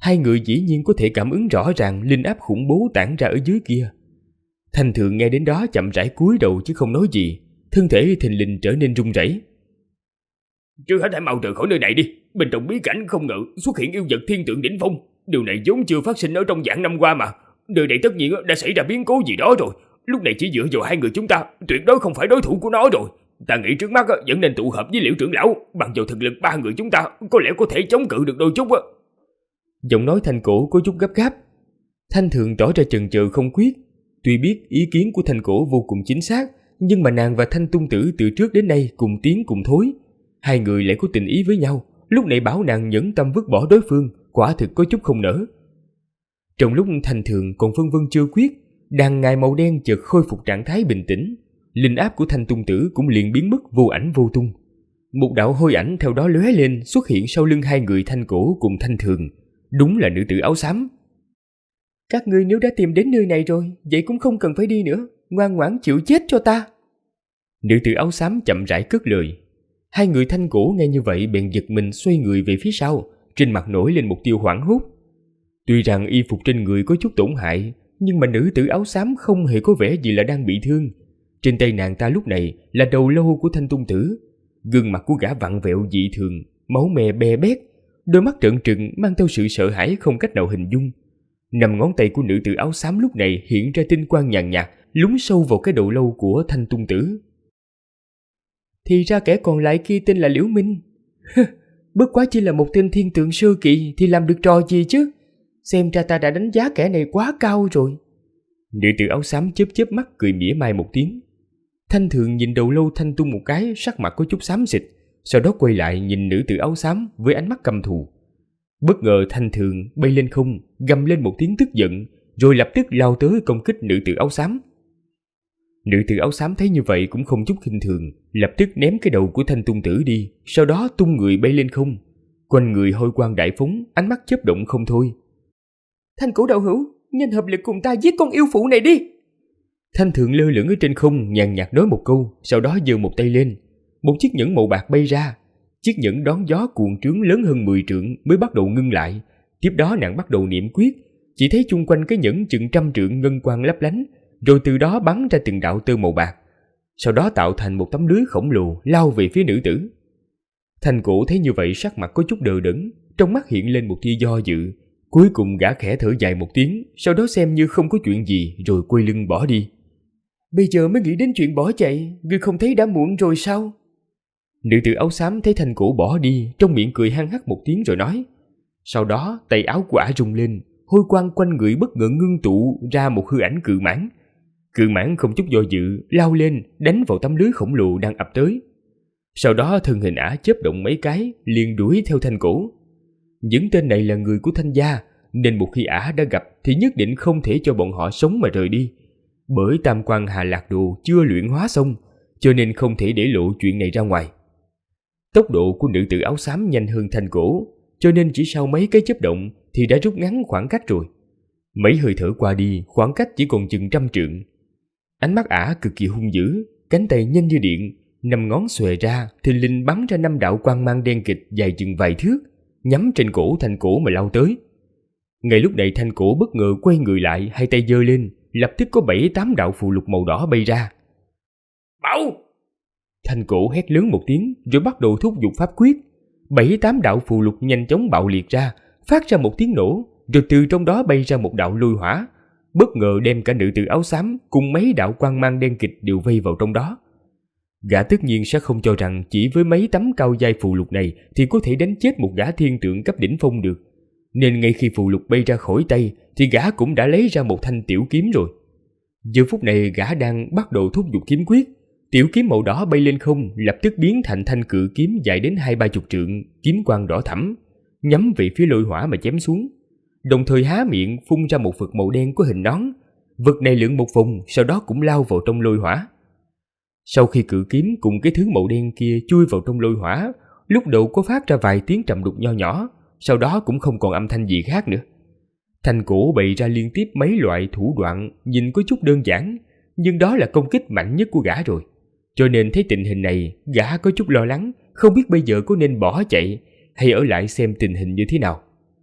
Hai người dĩ nhiên có thể cảm ứng rõ ràng linh áp khủng bố tản ra ở dưới kia. Thanh Thường nghe đến đó chậm rãi cúi đầu chứ không nói gì, thân thể thình lình trở nên run rẩy. Trước hết hãy mau rời khỏi nơi này đi. Bên trong bí cảnh không ngờ xuất hiện yêu vật thiên tượng đỉnh phong. Điều này vốn chưa phát sinh ở trong vạn năm qua mà. Nơi này tất nhiên đã xảy ra biến cố gì đó rồi. Lúc này chỉ dựa vào hai người chúng ta, tuyệt đối không phải đối thủ của nó rồi. Ta nghĩ trước mắt vẫn nên tụ hợp với Liễu trưởng lão. Bằng vào thực lực ba người chúng ta có lẽ có thể chống cự được đôi chút. Giọng nói Thanh Cổ có chút gấp gáp. Thanh Thường tỏ ra chần chừ không quyết. Tuy biết ý kiến của Thanh Cổ vô cùng chính xác, nhưng mà nàng và Thanh Tung Tử từ trước đến nay cùng tiến cùng thối. Hai người lại có tình ý với nhau, lúc này bảo nàng nhẫn tâm vứt bỏ đối phương, quả thực có chút không nỡ. Trong lúc Thanh Thường còn phân vân chưa quyết, đàn ngài màu đen chợt khôi phục trạng thái bình tĩnh, linh áp của Thanh Tung Tử cũng liền biến mất vô ảnh vô tung. Một đạo hôi ảnh theo đó lóe lên xuất hiện sau lưng hai người Thanh Cổ cùng Thanh Thường, đúng là nữ tử áo xám. Các ngươi nếu đã tìm đến nơi này rồi, vậy cũng không cần phải đi nữa, ngoan ngoãn chịu chết cho ta. Nữ tử áo xám chậm rãi cất lời. Hai người Thanh Cổ nghe như vậy bèn giật mình xoay người về phía sau, trên mặt nổi lên một tia hoảng hốt. Tuy rằng y phục trên người có chút tổn hại, nhưng mà nữ tử áo xám không hề có vẻ gì là đang bị thương. Trên tay nàng ta lúc này là đầu lâu của Thanh Tung Tử, gương mặt của gã vặn vẹo dị thường, máu me be bét, đôi mắt trợn trừng mang theo sự sợ hãi không cách nào hình dung. Năm ngón tay của nữ tử áo xám lúc này hiện ra tinh quang nhàn nhạt, lún sâu vào cái đầu lâu của Thanh Tung Tử. Thì ra kẻ còn lại kia tên là Liễu Minh. Bất quá chỉ là một tên thiên tượng sơ kỳ thì làm được trò gì chứ? Xem ra ta đã đánh giá kẻ này quá cao rồi. Nữ tử áo xám chớp chớp mắt cười mỉa mai một tiếng. Thanh Thường nhìn đầu lâu Thanh Tung một cái, sắc mặt có chút xám xịt, sau đó quay lại nhìn nữ tử áo xám với ánh mắt căm thù. Bất ngờ Thanh Thường bay lên không, gầm lên một tiếng tức giận, rồi lập tức lao tới công kích nữ tử áo xám. Nữ tử áo xám thấy như vậy cũng không chút khinh thường, lập tức ném cái đầu của Thanh Tung Tử đi, sau đó tung người bay lên không. Quanh người hôi quang đại phóng, ánh mắt chớp động không thôi. Thanh Cổ đạo hữu, nhanh hợp lực cùng ta giết con yêu phụ này đi. Thanh Thường lơ lửng ở trên không, nhàn nhạt nói một câu, sau đó giơ một tay lên. Một chiếc nhẫn màu bạc bay ra. Chiếc nhẫn đón gió cuộn trướng lớn hơn 10 trượng mới bắt đầu ngưng lại. Tiếp đó nàng bắt đầu niệm quyết, chỉ thấy chung quanh cái nhẫn chừng 100 trượng ngân quang lấp lánh, rồi từ đó bắn ra từng đạo tơ màu bạc, sau đó tạo thành một tấm lưới khổng lồ lao về phía nữ tử. Thanh Cổ thấy như vậy sắc mặt có chút đờ đẫn, trong mắt hiện lên một tia do dự. Cuối cùng gã khẽ thở dài một tiếng, sau đó xem như không có chuyện gì rồi quay lưng bỏ đi. Bây giờ mới nghĩ đến chuyện bỏ chạy, ngươi không thấy đã muộn rồi sao? Nữ tử áo xám thấy Thanh Cổ bỏ đi, trong miệng cười hăng hắc một tiếng rồi nói. Sau đó tay áo của ả rung lên, hôi quang quanh người bất ngờ ngưng tụ ra một hư ảnh cự mãng. Cự mãng không chút do dự lao lên đánh vào tấm lưới khổng lồ đang ập tới. Sau đó thân hình ả chớp động mấy cái liền đuổi theo Thanh Cổ. Những tên này là người của Thanh gia, nên một khi ả đã gặp thì nhất định không thể cho bọn họ sống mà rời đi. Bởi Tam Quan Hà Lạc Đồ chưa luyện hóa xong, cho nên không thể để lộ chuyện này ra ngoài. Tốc độ của nữ tử áo xám nhanh hơn Thanh Cổ, cho nên chỉ sau mấy cái chớp động thì đã rút ngắn khoảng cách rồi. Mấy hơi thở qua đi, khoảng cách chỉ còn chừng 100 trượng. Ánh mắt ả cực kỳ hung dữ, cánh tay nhanh như điện, 5 ngón xòe ra, thình lình bắn ra 5 đạo quang mang đen kịt dài chừng vài thước, nhắm trên cổ Thanh Cổ mà lao tới. Ngay lúc này Thanh Cổ bất ngờ quay người lại, hai tay giơ lên, lập tức có 7-8 đạo phù lục màu đỏ bay ra. Bảo! Thanh Cổ hét lớn một tiếng rồi bắt đầu thúc giục pháp quyết. 7-8 đạo phù lục nhanh chóng bạo liệt ra, phát ra một tiếng nổ, rồi từ trong đó bay ra một đạo lôi hỏa, bất ngờ đem cả nữ tử áo xám cùng mấy đạo quang mang đen kịt đều vây vào trong đó. Gã tất nhiên sẽ không cho rằng chỉ với mấy tấm cao giai phù lục này thì có thể đánh chết một gã thiên tượng cấp đỉnh phong được, nên ngay khi phù lục bay ra khỏi tay thì gã cũng đã lấy ra một thanh tiểu kiếm rồi. Giờ phút này gã đang bắt đầu thúc giục kiếm quyết. Tiểu kiếm màu đỏ bay lên không, lập tức biến thành thanh cự kiếm dài đến 20-30 trượng, kiếm quang đỏ thẫm, nhắm về phía lôi hỏa mà chém xuống. Đồng thời há miệng phun ra một vật màu đen có hình nón. Vật này lượn một vòng, sau đó cũng lao vào trong lôi hỏa. Sau khi cự kiếm cùng cái thứ màu đen kia chui vào trong lôi hỏa, lúc đầu có phát ra vài tiếng trầm đục nho nhỏ, sau đó cũng không còn âm thanh gì khác nữa. Thanh Cổ bày ra liên tiếp mấy loại thủ đoạn nhìn có chút đơn giản, nhưng đó là công kích mạnh nhất của gã rồi. Cho nên thấy tình hình này, gã có chút lo lắng, không biết bây giờ có nên bỏ chạy hay ở lại xem tình hình như thế nào.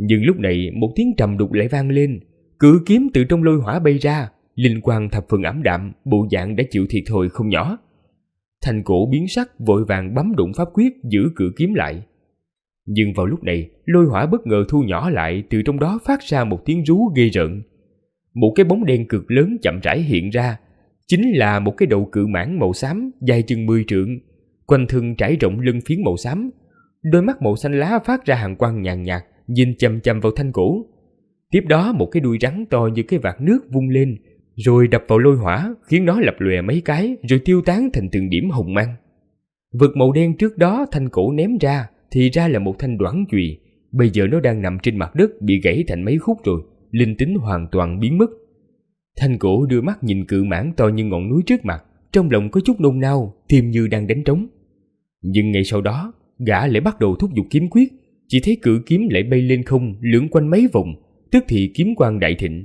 Nhưng lúc này một tiếng trầm đục lại vang lên, cự kiếm từ trong lôi hỏa bay ra, linh quang thập phần ảm đạm, bộ dạng đã chịu thiệt thòi không nhỏ. Thanh Cổ biến sắc, vội vàng bấm đụng pháp quyết giữ cự kiếm lại. Nhưng vào lúc này, lôi hỏa bất ngờ thu nhỏ lại, từ trong đó phát ra một tiếng rú ghê rợn. Một cái bóng đen cực lớn chậm rãi hiện ra, chính là một cái đầu cự mãng màu xám dài chừng 10 trượng, quanh thân trải rộng lân phiến màu xám, đôi mắt màu xanh lá phát ra hàn quang nhàn nhạt, nhìn chằm chằm vào Thanh Cổ. Tiếp đó một cái đuôi rắn to như cái vạt nước vung lên, rồi đập vào lôi hỏa, khiến nó lập lòe mấy cái rồi tiêu tán thành từng điểm hồng mang. Vật màu đen trước đó Thanh Cổ ném ra thì ra là một thanh đoản chùy, bây giờ nó đang nằm trên mặt đất bị gãy thành mấy khúc rồi, linh tính hoàn toàn biến mất. Thanh Cổ đưa mắt nhìn cự mãng to như ngọn núi trước mặt, trong lòng có chút nôn nao, tim như đang đánh trống. Nhưng ngay sau đó, gã lại bắt đầu thúc giục kiếm quyết, chỉ thấy cự kiếm lại bay lên không, lượn quanh mấy vòng, tức thì kiếm quang đại thịnh.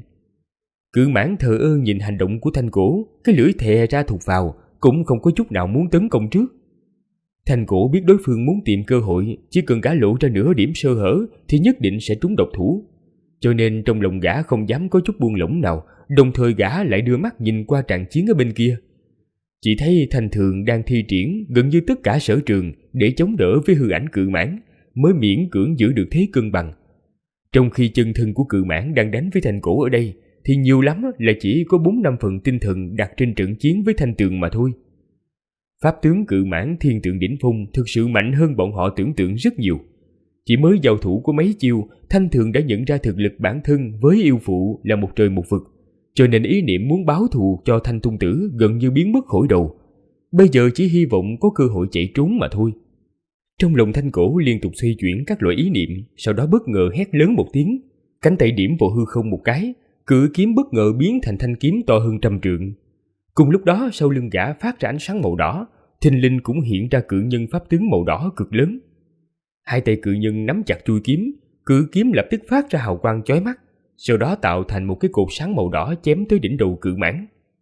Cự mãng thờ ơ nhìn hành động của Thanh Cổ, cái lưỡi thè ra thụt vào, cũng không có chút nào muốn tấn công trước. Thanh Cổ biết đối phương muốn tìm cơ hội, chỉ cần gã lộ ra nửa điểm sơ hở thì nhất định sẽ trúng độc thủ. Cho nên trong lòng gã không dám có chút buông lỏng nào, đồng thời gã lại đưa mắt nhìn qua tràng chiến ở bên kia. Chỉ thấy Thanh Thường đang thi triển gần như tất cả sở trường để chống đỡ với hư ảnh cự mãng, mới miễn cưỡng giữ được thế cân bằng. Trong khi chân thân của cự mãng đang đánh với Thanh Cổ ở đây, thì nhiều lắm là chỉ có 4-5 phần tinh thần đặt trên trận chiến với Thanh Tường mà thôi. Pháp tướng cự mãng thiên tượng đỉnh phong thực sự mạnh hơn bọn họ tưởng tượng rất nhiều. Chỉ mới giao thủ của mấy chiêu, Thanh Thường đã nhận ra thực lực bản thân với yêu phụ là một trời một vực, cho nên ý niệm muốn báo thù cho Thanh Tung Tử gần như biến mất khỏi đầu. Bây giờ chỉ hy vọng có cơ hội chạy trốn mà thôi. Trong lòng Thanh Cổ liên tục xoay chuyển các loại ý niệm, sau đó bất ngờ hét lớn một tiếng, cánh tay điểm vào hư không một cái, cự kiếm bất ngờ biến thành thanh kiếm to hơn 100 trượng. Cùng lúc đó sau lưng gã phát ra ánh sáng màu đỏ, thình lình cũng hiện ra cự nhân pháp tướng màu đỏ cực lớn. Hai tay cự nhân nắm chặt chuôi kiếm, cự kiếm lập tức phát ra hào quang chói mắt, sau đó tạo thành một cái cột sáng màu đỏ chém tới đỉnh đầu cự mãng.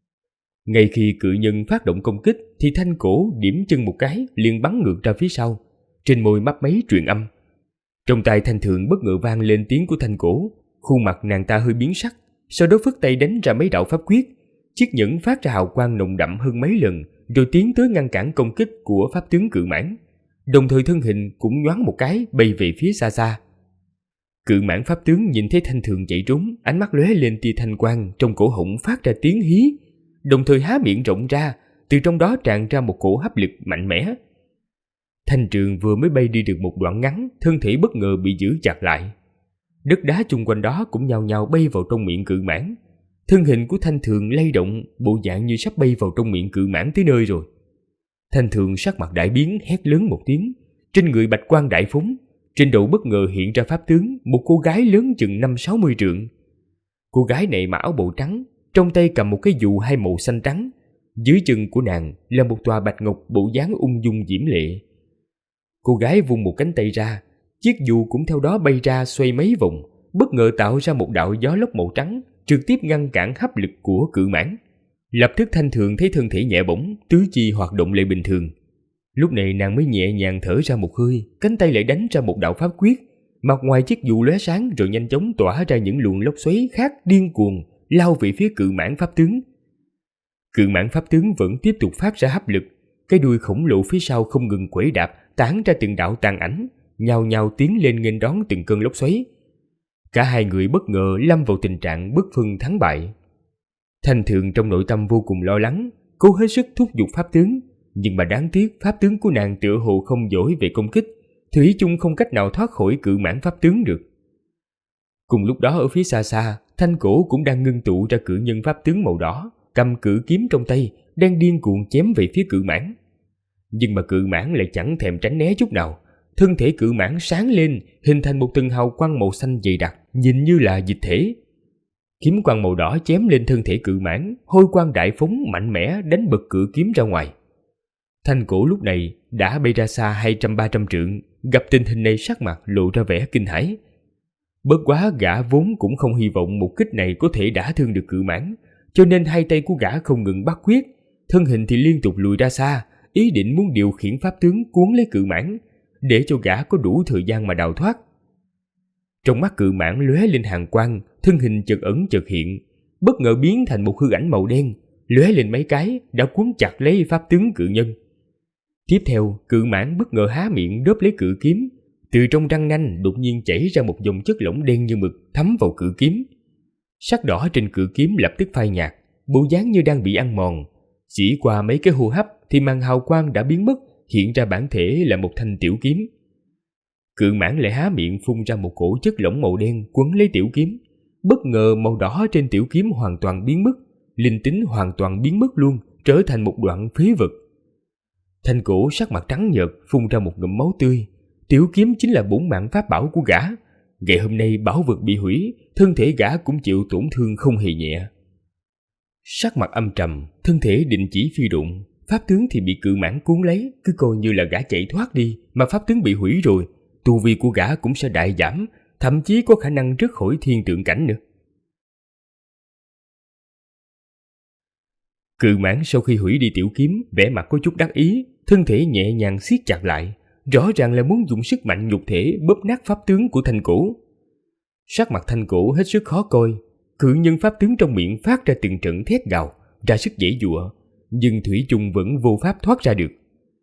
Ngay khi cự nhân phát động công kích thì Thanh Cổ điểm chân một cái liền bắn ngược ra phía sau, trên môi mấp máy truyền âm. Trong tai Thanh Thường bất ngờ vang lên tiếng của Thanh Cổ, khuôn mặt nàng ta hơi biến sắc, sau đó phất tay đánh ra mấy đạo pháp quyết, chiếc nhẫn phát ra hào quang nồng đậm hơn mấy lần, rồi tiến tới ngăn cản công kích của pháp tướng cự mãng, đồng thời thân hình cũng nhoáng một cái bay về phía xa xa. Cự mãng pháp tướng nhìn thấy Thanh Thường chạy trốn, ánh mắt lóe lên tia thanh quang, trong cổ họng phát ra tiếng hí, đồng thời há miệng rộng ra, từ trong đó tràn ra một cổ hấp lực mạnh mẽ. Thanh Trường vừa mới bay đi được một đoạn ngắn, thân thể bất ngờ bị giữ chặt lại. Đất đá chung quanh đó cũng nhao nhao bay vào trong miệng cự mãng. Thân hình của Thanh Thường lay động, bộ dạng như sắp bay vào trong miệng cự mãng tới nơi rồi. Thanh Thường sắc mặt đại biến, hét lớn một tiếng, trên người bạch quang đại phóng, trên đầu bất ngờ hiện ra pháp tướng một cô gái lớn chừng 50-60 trượng. Cô gái này mặc áo bào trắng, trong tay cầm một cái dù hai màu xanh trắng, dưới chân của nàng là một tòa bạch ngọc bộ dáng ung dung diễm lệ. Cô gái vung một cánh tay ra, chiếc dù cũng theo đó bay ra xoay mấy vòng, bất ngờ tạo ra một đạo gió lốc màu trắng, trực tiếp ngăn cản hấp lực của cự mãng. Lập tức Thanh Thường thấy thân thể nhẹ bổng, tứ chi hoạt động lại bình thường. Lúc này nàng mới nhẹ nhàng thở ra một hơi, cánh tay lại đánh ra một đạo pháp quyết, mặt ngoài chiếc dù lóe sáng rồi nhanh chóng tỏa ra những luồng lốc xoáy khác điên cuồng lao về phía cự mãng pháp tướng. Cự mãng pháp tướng vẫn tiếp tục phát ra hấp lực, cái đuôi khổng lồ phía sau không ngừng quẩy đạp, tản ra từng đạo tàn ảnh, nhao nhao tiến lên nghênh đón từng cơn lốc xoáy. Cả hai người bất ngờ lâm vào tình trạng bất phân thắng bại. Thanh Thường trong nội tâm vô cùng lo lắng, cố hết sức thúc giục pháp tướng, nhưng mà đáng tiếc pháp tướng của nàng tựa hồ không giỏi về công kích, thủy chung không cách nào thoát khỏi cự mãng pháp tướng được. Cùng lúc đó ở phía xa xa, Thanh Cổ cũng đang ngưng tụ ra cự nhân pháp tướng màu đỏ, cầm cự kiếm trong tay, đang điên cuồng chém về phía cự mãng. Nhưng mà cự mãng lại chẳng thèm tránh né chút nào, thân thể cự mãng sáng lên, hình thành một tầng hào quang màu xanh dày đặc, nhìn như là dịch thể. Kiếm quang màu đỏ chém lên thân thể cự mãng, hôi quang đại phóng mạnh mẽ đánh bật cự kiếm ra ngoài. Thanh Cổ lúc này đã bay ra xa 200-300 trượng, gặp tình hình này sắc mặt lộ ra vẻ kinh hãi. Bất quá gã vốn cũng không hy vọng một kích này có thể đả thương được cự mãng, cho nên hai tay của gã không ngừng bắt quyết, thân hình thì liên tục lùi ra xa, ý định muốn điều khiển pháp tướng cuốn lấy cự mãng, để cho gã có đủ thời gian mà đào thoát. Trong mắt cự mãng lóe lên hàn quang, thân hình chợt ẩn chợt hiện, bất ngờ biến thành một hư ảnh màu đen, lóe lên mấy cái đã cuốn chặt lấy pháp tướng cự nhân. Tiếp theo, cự mãng bất ngờ há miệng đớp lấy cự kiếm, từ trong răng nanh đột nhiên chảy ra một dòng chất lỏng đen như mực thấm vào cự kiếm. Sắc đỏ trên cự kiếm lập tức phai nhạt, bộ dáng như đang bị ăn mòn. Chỉ qua mấy cái hô hấp thì màn hào quang đã biến mất, hiện ra bản thể là một thanh tiểu kiếm. Cự mãng lại há miệng phun ra một cổ chất lỏng màu đen quấn lấy tiểu kiếm. Bất ngờ màu đỏ trên tiểu kiếm hoàn toàn biến mất, linh tính hoàn toàn biến mất luôn, trở thành một đoạn phế vật. Thanh cổ sắc mặt trắng nhợt phun ra một ngụm máu tươi. Tiểu kiếm chính là bổn mạng pháp bảo của gã. Ngày hôm nay bảo vật bị hủy, thân thể gã cũng chịu tổn thương không hề nhẹ. Sắc mặt âm trầm, thân thể định chỉ phi độn, pháp tướng thì bị cự mãng cuốn lấy, cứ coi như là gã chạy thoát đi, mà pháp tướng bị hủy rồi, tu vi của gã cũng sẽ đại giảm, thậm chí có khả năng rớt khỏi thiên tượng cảnh nữa. Cự mãng sau khi hủy đi tiểu kiếm, vẻ mặt có chút đắc ý, thân thể nhẹ nhàng siết chặt lại, rõ ràng là muốn dùng sức mạnh nhục thể bóp nát pháp tướng của thanh cổ. Sắc mặt thanh cổ hết sức khó coi, cự nhân pháp tướng trong miệng phát ra từng trận thét gào, ra sức giãy giụa, nhưng thủy chung vẫn vô pháp thoát ra được.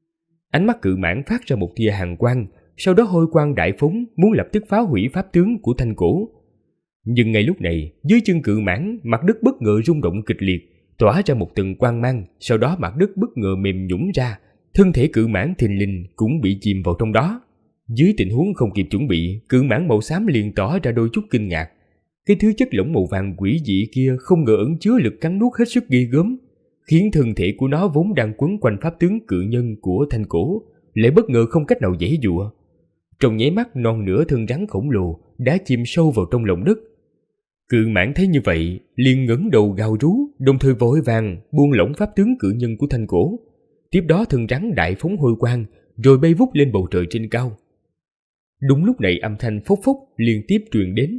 Ánh mắt cự mãng phát ra một tia hàn quang, sau đó hôi quang đại phóng muốn lập tức phá hủy pháp tướng của thanh cổ. Nhưng ngay lúc này, dưới chân cự mãng, mặt đất bất ngờ rung động kịch liệt, tỏa ra một tầng quang mang, sau đó mặt đất bất ngờ mềm nhũn ra, thân thể cự mãng thình lình cũng bị chìm vào trong đó. Dưới tình huống không kịp chuẩn bị, cự mãng màu xám liền tỏ ra đôi chút kinh ngạc. Cái thứ chất lỏng màu vàng quỷ dị kia không ngờ ẩn chứa lực cắn nuốt hết sức ghê gớm, khiến thân thể của nó vốn đang quấn quanh pháp tướng cự nhân của thanh cổ lại bất ngờ không cách nào giãy giụa. Trong nháy mắt, non nửa thân rắn khổng lồ đã chìm sâu vào trong lòng đất. Cự mãng thấy như vậy, liền ngẩng đầu gào rú, đồng thời vội vàng buông lỏng pháp tướng cự nhân của thanh cổ. Tiếp đó thân rắn đại phóng hôi quang, rồi bay vút lên bầu trời trên cao. Đúng lúc này âm thanh phốc phốc liên tiếp truyền đến.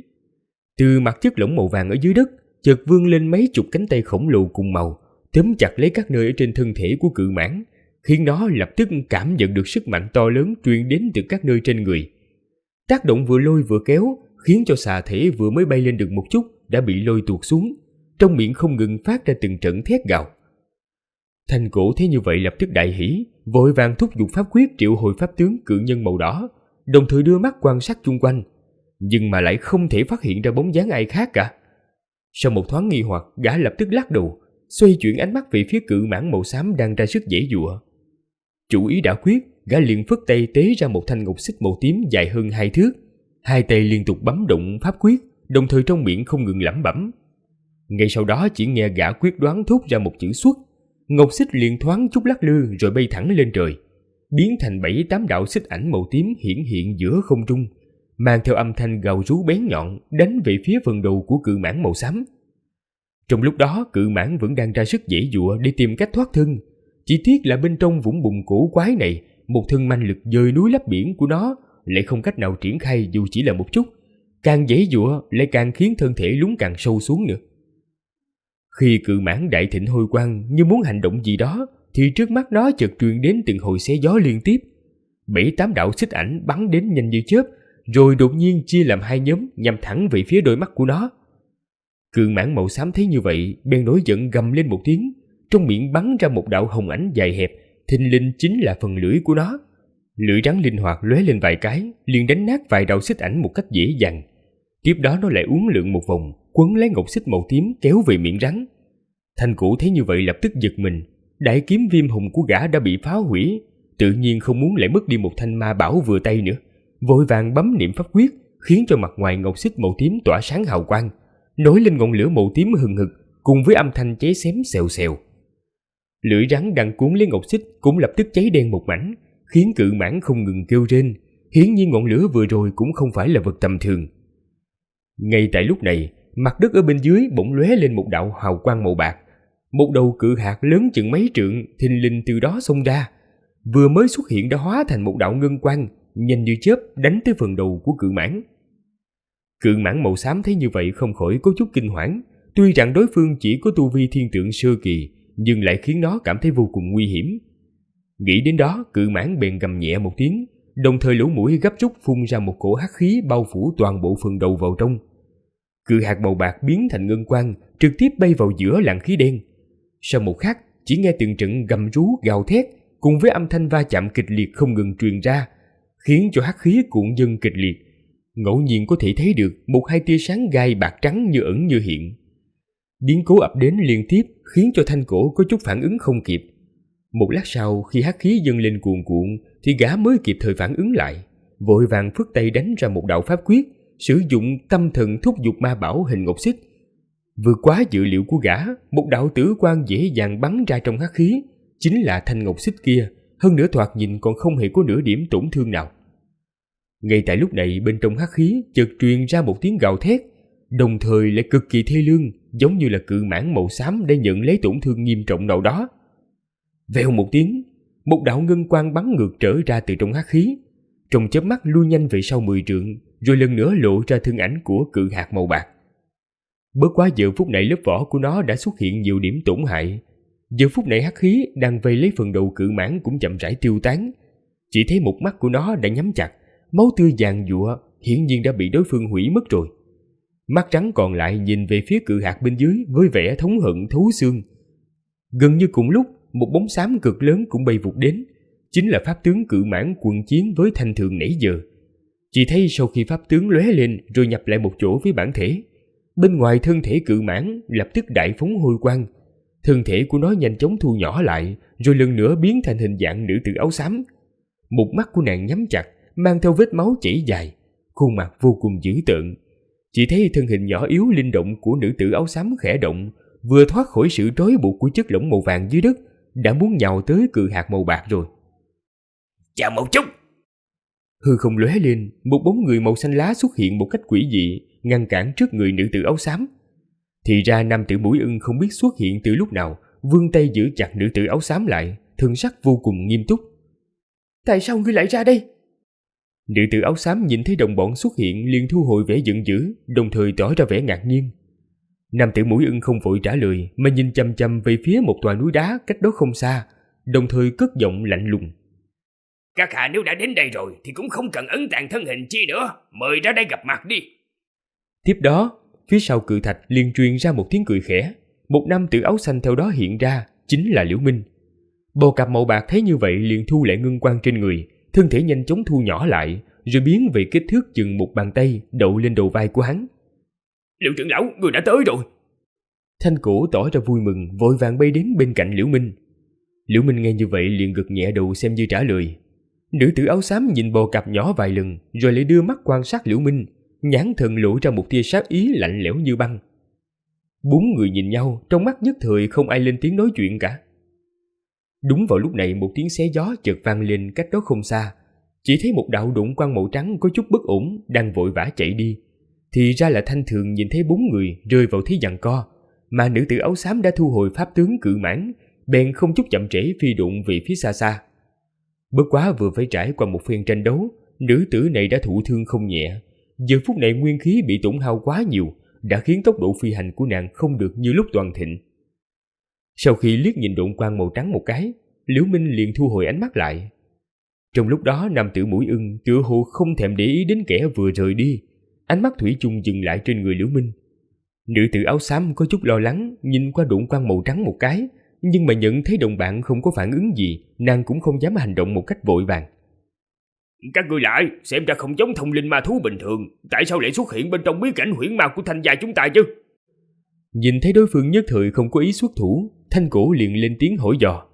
Từ mặt chất lỏng màu vàng ở dưới đất, chợt vươn lên mấy chục cánh tay khổng lồ cùng màu, tóm chặt lấy các nơi ở trên thân thể của cự mãng, khiến nó lập tức cảm nhận được sức mạnh to lớn truyền đến từ các nơi trên người. Tác động vừa lôi vừa kéo, khiến cho xà thể vừa mới bay lên được một chút đã bị lôi tuột xuống, trong miệng không ngừng phát ra từng trận thét gào. Thanh cổ thấy như vậy lập tức đại hỉ, vội vàng thúc giục pháp quyết triệu hồi pháp tướng cự nhân màu đỏ, đồng thời đưa mắt quan sát chung quanh, nhưng mà lại không thể phát hiện ra bóng dáng ai khác cả. Sau một thoáng nghi hoặc, gã lập tức lắc đầu, xoay chuyển ánh mắt về phía cự mãng màu xám đang ra sức giãy giụa. Chủ ý đã quyết, gã liền phất tay tế ra một thanh ngọc xích màu tím dài hơn 2 thước, hai tay liên tục bấm động pháp quyết, đồng thời trong miệng không ngừng lẩm bẩm. Ngay sau đó chỉ nghe gã quyết đoán thốt ra một chữ xuất, ngọc xích liền thoáng chút lắc lư rồi bay thẳng lên trời, biến thành 7-8 đạo xích ảnh màu tím hiển hiện giữa không trung, mang theo âm thanh gào rú bén nhọn đánh về phía phần đầu của cự mãng màu xám. Trong lúc đó, cự mãng vẫn đang ra sức giãy giụa để tìm cách thoát thân, chỉ tiếc là bên trong vũng bùn cổ quái này, một thân manh lực dời núi lấp biển của nó lại không cách nào triển khai dù chỉ là một chút, càng giãy giụa lại càng khiến thân thể lún càng sâu xuống nữa. Khi cự mãng đại thịnh hôi quang như muốn hành động gì đó, thì trước mắt nó chợt truyền đến từng hồi xé gió liên tiếp. 7-8 đạo xích ảnh bắn đến nhanh như chớp, rồi đột nhiên chia làm 2 nhóm nhằm thẳng về phía đôi mắt của nó. Cự mãng màu xám thấy như vậy, bèn nổi giận gầm lên một tiếng, trong miệng bắn ra một đạo hồng ảnh dài hẹp, thình lình chính là phần lưỡi của nó. Lưỡi rắn linh hoạt lóe lên vài cái, liền đánh nát vài đạo xích ảnh một cách dễ dàng. Tiếp đó nó lại uốn lượn một vòng, quấn lấy ngọc xích màu tím kéo về miệng rắn. Thanh cổ thấy như vậy lập tức giật mình, đại kiếm viêm hùng của gã đã bị phá hủy, tự nhiên không muốn lại mất đi một thanh ma bảo vừa tay nữa, vội vàng bấm niệm pháp quyết, khiến cho mặt ngoài ngọc xích màu tím tỏa sáng hào quang, nổi lên ngọn lửa màu tím hừng hực, cùng với âm thanh cháy xém xèo xèo. Lưỡi rắn đang cuốn lấy ngọc xích cũng lập tức cháy đen một mảnh, khiến cự mãng không ngừng kêu rên. Hiển nhiên ngọn lửa vừa rồi cũng không phải là vật tầm thường. Ngay tại lúc này, mặt đất ở bên dưới bỗng lóe lên một đạo hào quang màu bạc, một đầu cự hạt lớn chừng mấy trượng thình lình từ đó xông ra, vừa mới xuất hiện đã hóa thành một đạo ngân quang nhanh như chớp đánh tới phần đầu của cự mãng. Cự mãng màu xám thấy như vậy không khỏi có chút kinh hoảng, tuy rằng đối phương chỉ có tu vi thiên tượng sơ kỳ, nhưng lại khiến nó cảm thấy vô cùng nguy hiểm. Nghĩ đến đó, cự mãng bèn gầm nhẹ một tiếng, đồng thời lỗ mũi gấp rút phun ra một cổ hắc khí bao phủ toàn bộ phần đầu vào trong. Cự hạt màu bạc biến thành ngân quang, trực tiếp bay vào giữa làn khí đen. Sau một khắc, chỉ nghe từng trận gầm rú gào thét cùng với âm thanh va chạm kịch liệt không ngừng truyền ra, khiến cho hắc khí cuộn dâng kịch liệt. Ngẫu nhiên có thể thấy được một hai tia sáng gai bạc trắng như ẩn như hiện. Biến cố ập đến liên tiếp khiến cho Thanh Cổ có chút phản ứng không kịp. Một lát sau, khi hắc khí dâng lên cuồn cuộn thì gã mới kịp thời phản ứng lại, vội vàng phất tay đánh ra một đạo pháp quyết, sử dụng tâm thần thúc giục ma bảo hình ngọc xích. Vượt quá dự liệu của gã, một đạo tử quang dễ dàng bắn ra trong hắc khí, chính là thanh ngọc xích kia, hơn nữa thoạt nhìn còn không hề có nửa điểm tổn thương nào. Ngay tại lúc này, bên trong hắc khí chợt truyền ra một tiếng gào thét, đồng thời lại cực kỳ thê lương, giống như là cự mãng màu xám đã nhận lấy tổn thương nghiêm trọng nào đó. Vèo một tiếng, một đạo ngân quang bắn ngược trở ra từ trong hắc khí, trong chớp mắt lui nhanh về sau 10 trượng, rồi lần nữa lộ ra thân ảnh của cự hạt màu bạc. Bất quá giờ phút này lớp vỏ của nó đã xuất hiện nhiều điểm tổn hại. Giờ phút này hắc khí đang vây lấy phần đầu cự mãng cũng chậm rãi tiêu tán. Chỉ thấy một mắt của nó đã nhắm chặt, máu tươi giàn giụa, hiển nhiên đã bị đối phương hủy mất rồi. Mắt trắng còn lại nhìn về phía cự hạt bên dưới với vẻ thống hận thấu xương. Gần như cùng lúc, một bóng xám cực lớn cũng bay vụt đến, chính là pháp tướng cự mãng quần chiến với Thanh Thường nãy giờ. Chỉ thấy sau khi pháp tướng lóe lên rồi nhập lại một chỗ với bản thể, bên ngoài thân thể cự mãng lập tức đại phóng hôi quang. Thân thể của nó nhanh chóng thu nhỏ lại, rồi lần nữa biến thành hình dạng nữ tử áo xám. Một mắt của nàng nhắm chặt, mang theo vết máu chảy dài, khuôn mặt vô cùng dữ tợn. Chỉ thấy thân hình nhỏ yếu linh động của nữ tử áo xám khẽ động, vừa thoát khỏi sự trói buộc của chất lỏng màu vàng dưới đất, đã muốn nhào tới cự hạt màu bạc rồi. Chờ một chút! Hư không lóe lên, một bóng người màu xanh lá xuất hiện một cách quỷ dị, ngăn cản trước người nữ tử áo xám. Thì ra nam tử mũi ưng không biết xuất hiện từ lúc nào, vươn tay giữ chặt nữ tử áo xám lại, thần sắc vô cùng nghiêm túc. Tại sao ngươi lại ra đây? Nữ tử áo xám nhìn thấy đồng bọn xuất hiện liền thu hồi vẻ giận dữ, đồng thời tỏ ra vẻ ngạc nhiên. Nam tử mũi ưng không vội trả lời, mà nhìn chằm chằm về phía một tòa núi đá cách đó không xa, đồng thời cất giọng lạnh lùng. Các hạ nếu đã đến đây rồi thì cũng không cần ấn tàng thân hình chi nữa, mời ra đây gặp mặt đi. Tiếp đó, phía sau cự thạch liền truyền ra một tiếng cười khẽ, một nam tử áo xanh theo đó hiện ra, chính là Liễu Minh. Bò cạp màu bạc thấy như vậy liền thu lại ngân quang trên người, thân thể nhanh chóng thu nhỏ lại, rồi biến về kích thước chừng một bàn tay đậu lên đầu vai của hắn. Liễu trưởng lão, người đã tới rồi. Thanh Cổ tỏ ra vui mừng, vội vàng bay đến bên cạnh Liễu Minh. Liễu Minh nghe như vậy liền gật nhẹ đầu xem như trả lời. Nữ tử áo xám nhìn bò cạp nhỏ vài lần, rồi lại đưa mắt quan sát Liễu Minh, nhãn thần lộ ra một tia sát ý lạnh lẽo như băng. Bốn người nhìn nhau, trong mắt nhất thời không ai lên tiếng nói chuyện cả. Đúng vào lúc này một tiếng xé gió chợt vang lên cách đó không xa. Chỉ thấy một đạo đụng quang màu trắng có chút bất ổn đang vội vã chạy đi. Thì ra là Thanh Thường nhìn thấy bốn người rơi vào thế giằng co, mà nữ tử áo xám đã thu hồi pháp tướng cự mãng, bèn không chút chậm trễ phi đụng về phía xa xa. Bất quá vừa phải trải qua một phen tranh đấu, nữ tử này đã thụ thương không nhẹ. Giờ phút này nguyên khí bị tổn hao quá nhiều, đã khiến tốc độ phi hành của nàng không được như lúc toàn thịnh. Sau khi liếc nhìn độn quang màu trắng một cái, Liễu Minh liền thu hồi ánh mắt lại. Trong lúc đó nam tử mũi ưng tựa hồ không thèm để ý đến kẻ vừa rời đi, ánh mắt thủy chung dừng lại trên người Liễu Minh. Nữ tử áo xám có chút lo lắng nhìn qua độn quang màu trắng một cái, nhưng mà nhận thấy đồng bạn không có phản ứng gì, nàng cũng không dám hành động một cách vội vàng. Các ngươi lại, xem ra không giống thông linh ma thú bình thường, tại sao lại xuất hiện bên trong bí cảnh huyễn ma của Thanh gia chúng ta chứ? Nhìn thấy đối phương nhất thời không có ý xuất thủ, Thanh Cổ liền lên tiếng hỏi dò.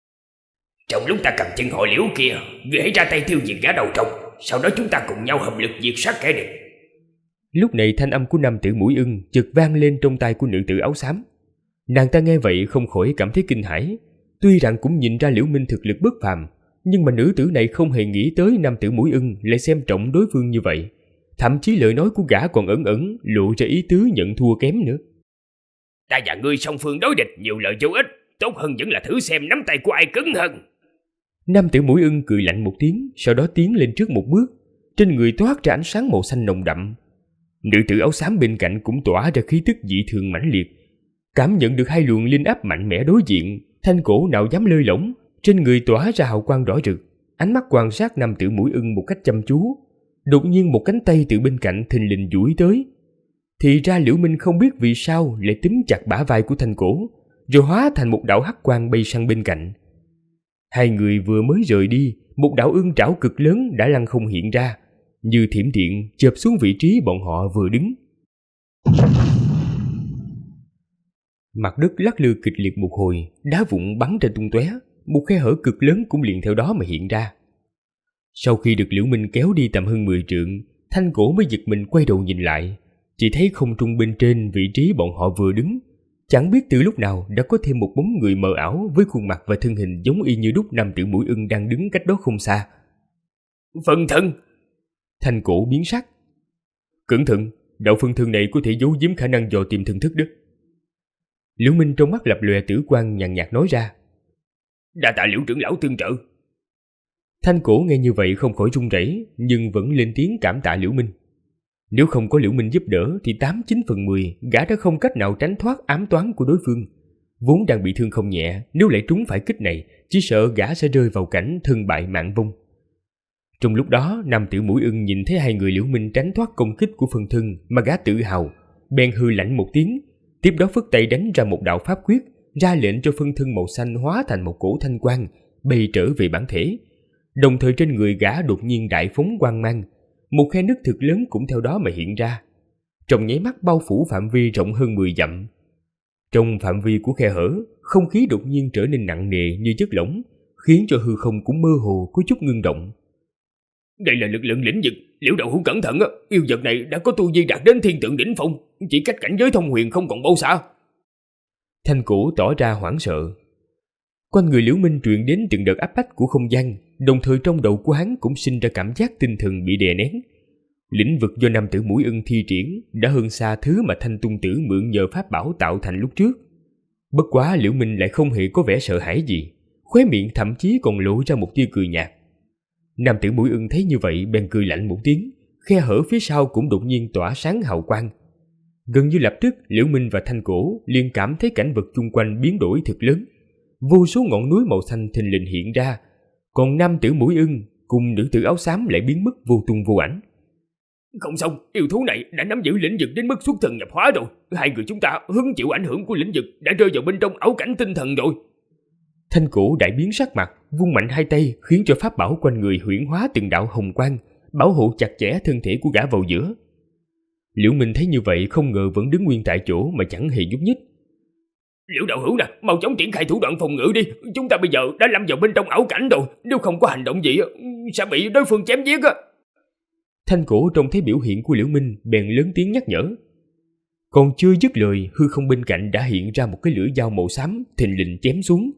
Trong lúc ta cầm chân hội Liễu kia, ngươi hãy ra tay tiêu diệt gã đầu trọc, sau đó chúng ta cùng nhau hợp lực diệt sát kẻ địch. Lúc này thanh âm của nam tử mũi ưng chợt vang lên trong tai của nữ tử áo xám. Nàng ta nghe vậy không khỏi cảm thấy kinh hãi. Tuy rằng cũng nhìn ra Liễu Minh thực lực bất phàm, nhưng mà nữ tử này không hề nghĩ tới nam tử mũi ưng lại xem trọng đối phương như vậy. Thậm chí lời nói của gã còn ẩn ẩn lộ ra ý tứ nhận thua kém nữa. Ta và ngươi song phương đối địch nhiều lời vô ích, tốt hơn vẫn là thử xem nắm tay của ai cứng hơn. Nam tử mũi ưng cười lạnh một tiếng, sau đó tiến lên trước một bước, trên người toát ra ánh sáng màu xanh nồng đậm. Nữ tử áo xám bên cạnh cũng tỏa ra khí tức dị thường mãnh liệt. Cảm nhận được hai luồng linh áp mạnh mẽ đối diện, Thanh Cổ nào dám lơi lỏng, trên người tỏa ra hào quang đỏ rực. ánh mắt quan sát nam tử mũi ưng một cách chăm chú. Đột nhiên một cánh tay từ bên cạnh thình lình duỗi tới. Thì ra Liễu Minh không biết vì sao lại túm chặt bả vai của Thanh Cổ, rồi hóa thành một đạo hắc quang bay sang bên cạnh. Hai người vừa mới rời đi, một đạo ưng trảo cực lớn đã lăng không hiện ra, như thiểm điện chộp xuống vị trí bọn họ vừa đứng. Mặt đất lắc lư kịch liệt một hồi, đá vụn bắn ra tung tóe, một khe hở cực lớn cũng liền theo đó mà hiện ra. Sau khi được Liễu Minh kéo đi tầm hơn 10 trượng, Thanh Cổ mới giật mình quay đầu nhìn lại, chỉ thấy không trung bên trên vị trí bọn họ vừa đứng, chẳng biết từ lúc nào đã có thêm một bóng người mờ ảo với khuôn mặt và thân hình giống y như đúc nam tử mũi ưng đang đứng cách đó không xa. Phân thân! Thanh Cổ biến sắc. Cẩn thận, đạo phân thân này có thể giấu giếm khả năng dò tìm thần thức đó. Liễu Minh trong mắt lập lòe tử quang nhàn nhạt nói ra. Đa tạ Liễu trưởng lão tương trợ. Thanh Cổ nghe như vậy không khỏi run rẩy, nhưng vẫn lên tiếng cảm tạ Liễu Minh. Nếu không có Liễu Minh giúp đỡ thì 8-9 phần 10 gã đã không cách nào tránh thoát ám toán của đối phương. Vốn đang bị thương không nhẹ, nếu lại trúng phải kích này, chỉ sợ gã sẽ rơi vào cảnh thân bại mạng vong. Trong lúc đó, nam tử mũi ưng nhìn thấy hai người Liễu Minh tránh thoát công kích của phân thân mà gã tự hào, bèn hư lạnh một tiếng, tiếp đó phất tay đánh ra một đạo pháp quyết, ra lệnh cho phân thân màu xanh hóa thành một cổ thanh quang bay trở về bản thể. Đồng thời trên người gã đột nhiên đại phóng quang mang, một khe nứt thực lớn cũng theo đó mà hiện ra, trong nháy mắt bao phủ phạm vi rộng hơn 10 dặm. Trong phạm vi của khe hở, không khí đột nhiên trở nên nặng nề như chất lỏng, khiến cho hư không cũng mơ hồ có chút ngưng động. Đây là lực lượng lĩnh vực, Liễu đạo hữu cẩn thận, yêu vật này đã có tu vi đạt đến thiên tượng đỉnh phong, chỉ cách cảnh giới thông huyền không còn bao xa. Thanh Cổ tỏ ra hoảng sợ. Quanh người Liễu Minh truyền đến từng đợt áp bách của không gian, đồng thời trong đầu của hắn cũng sinh ra cảm giác tinh thần bị đè nén. Lĩnh vực do nam tử mũi ưng thi triển đã hơn xa thứ mà Thanh Tung Tử mượn nhờ pháp bảo tạo thành lúc trước. Bất quá Liễu Minh lại không hề có vẻ sợ hãi gì, khóe miệng thậm chí còn lộ ra một tia cười nhạt. Nam tử mũi ưng thấy như vậy bèn cười lạnh một tiếng, khe hở phía sau cũng đột nhiên tỏa sáng hào quang. Gần như lập tức Liễu Minh và Thanh Cổ liền cảm thấy cảnh vật chung quanh biến đổi thật lớn. Vô số ngọn núi màu xanh thình lình hiện ra, còn nam tử mũi ưng cùng nữ tử áo xám lại biến mất vô tung vô ảnh. Không xong, yêu thú này đã nắm giữ lĩnh vực đến mức xuất thần nhập hóa rồi. Hai người chúng ta hứng chịu ảnh hưởng của lĩnh vực đã rơi vào bên trong ảo cảnh tinh thần rồi. Thanh Cổ đại biến sắc mặt, vung mạnh hai tay khiến cho pháp bảo quanh người huyễn hóa từng đạo hồng quang, bảo hộ chặt chẽ thân thể của gã vào giữa. Liễu Minh thấy như vậy không ngờ vẫn đứng nguyên tại chỗ mà chẳng hề nhúc nhích. Liễu đạo hữu nè, mau chóng triển khai thủ đoạn phòng ngự đi, chúng ta bây giờ đã lâm vào bên trong ảo cảnh rồi, nếu không có hành động gì sẽ bị đối phương chém giết á. Thanh Cổ trông thấy biểu hiện của Liễu Minh bèn lớn tiếng nhắc nhở. Còn chưa dứt lời, hư không bên cạnh đã hiện ra một cái lưỡi dao màu xám thình lình chém xuống.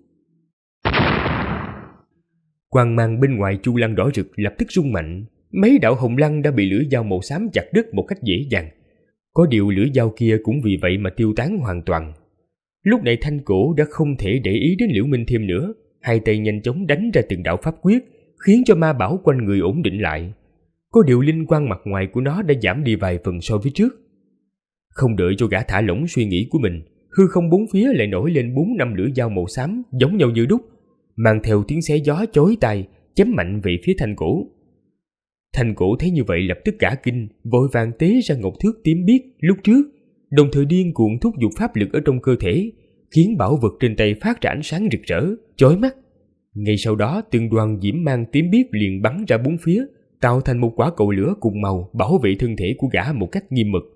Quang mang bên ngoài chu lăng đỏ rực lập tức rung mạnh, mấy đạo hồng lăng đã bị lưỡi dao màu xám chặt đứt một cách dễ dàng. Có điều lưỡi dao kia cũng vì vậy mà tiêu tán hoàn toàn. Lúc này Thanh Cổ đã không thể để ý đến Liễu Minh thêm nữa, hai tay nhanh chóng đánh ra từng đạo pháp quyết, khiến cho ma bảo quanh người ổn định lại. Có điều linh quang mặt ngoài của nó đã giảm đi vài phần so với trước. Không đợi cho gã thả lỏng suy nghĩ của mình, hư không bốn phía lại nổi lên 4-5 lưỡi dao màu xám giống nhau như đúc, mang theo tiếng xé gió chói tai chém mạnh về phía Thanh Cổ. Thanh Cổ thấy như vậy lập tức cả kinh, vội vàng tế ra ngọc thước tím biếc lúc trước, đồng thời điên cuồng thúc giục pháp lực ở trong cơ thể, khiến bảo vật trên tay phát ra ánh sáng rực rỡ, chói mắt. Ngay sau đó từng đoàn diễm mang tím biếc liền bắn ra bốn phía, tạo thành một quả cầu lửa cùng màu bảo vệ thân thể của gã một cách nghiêm mật.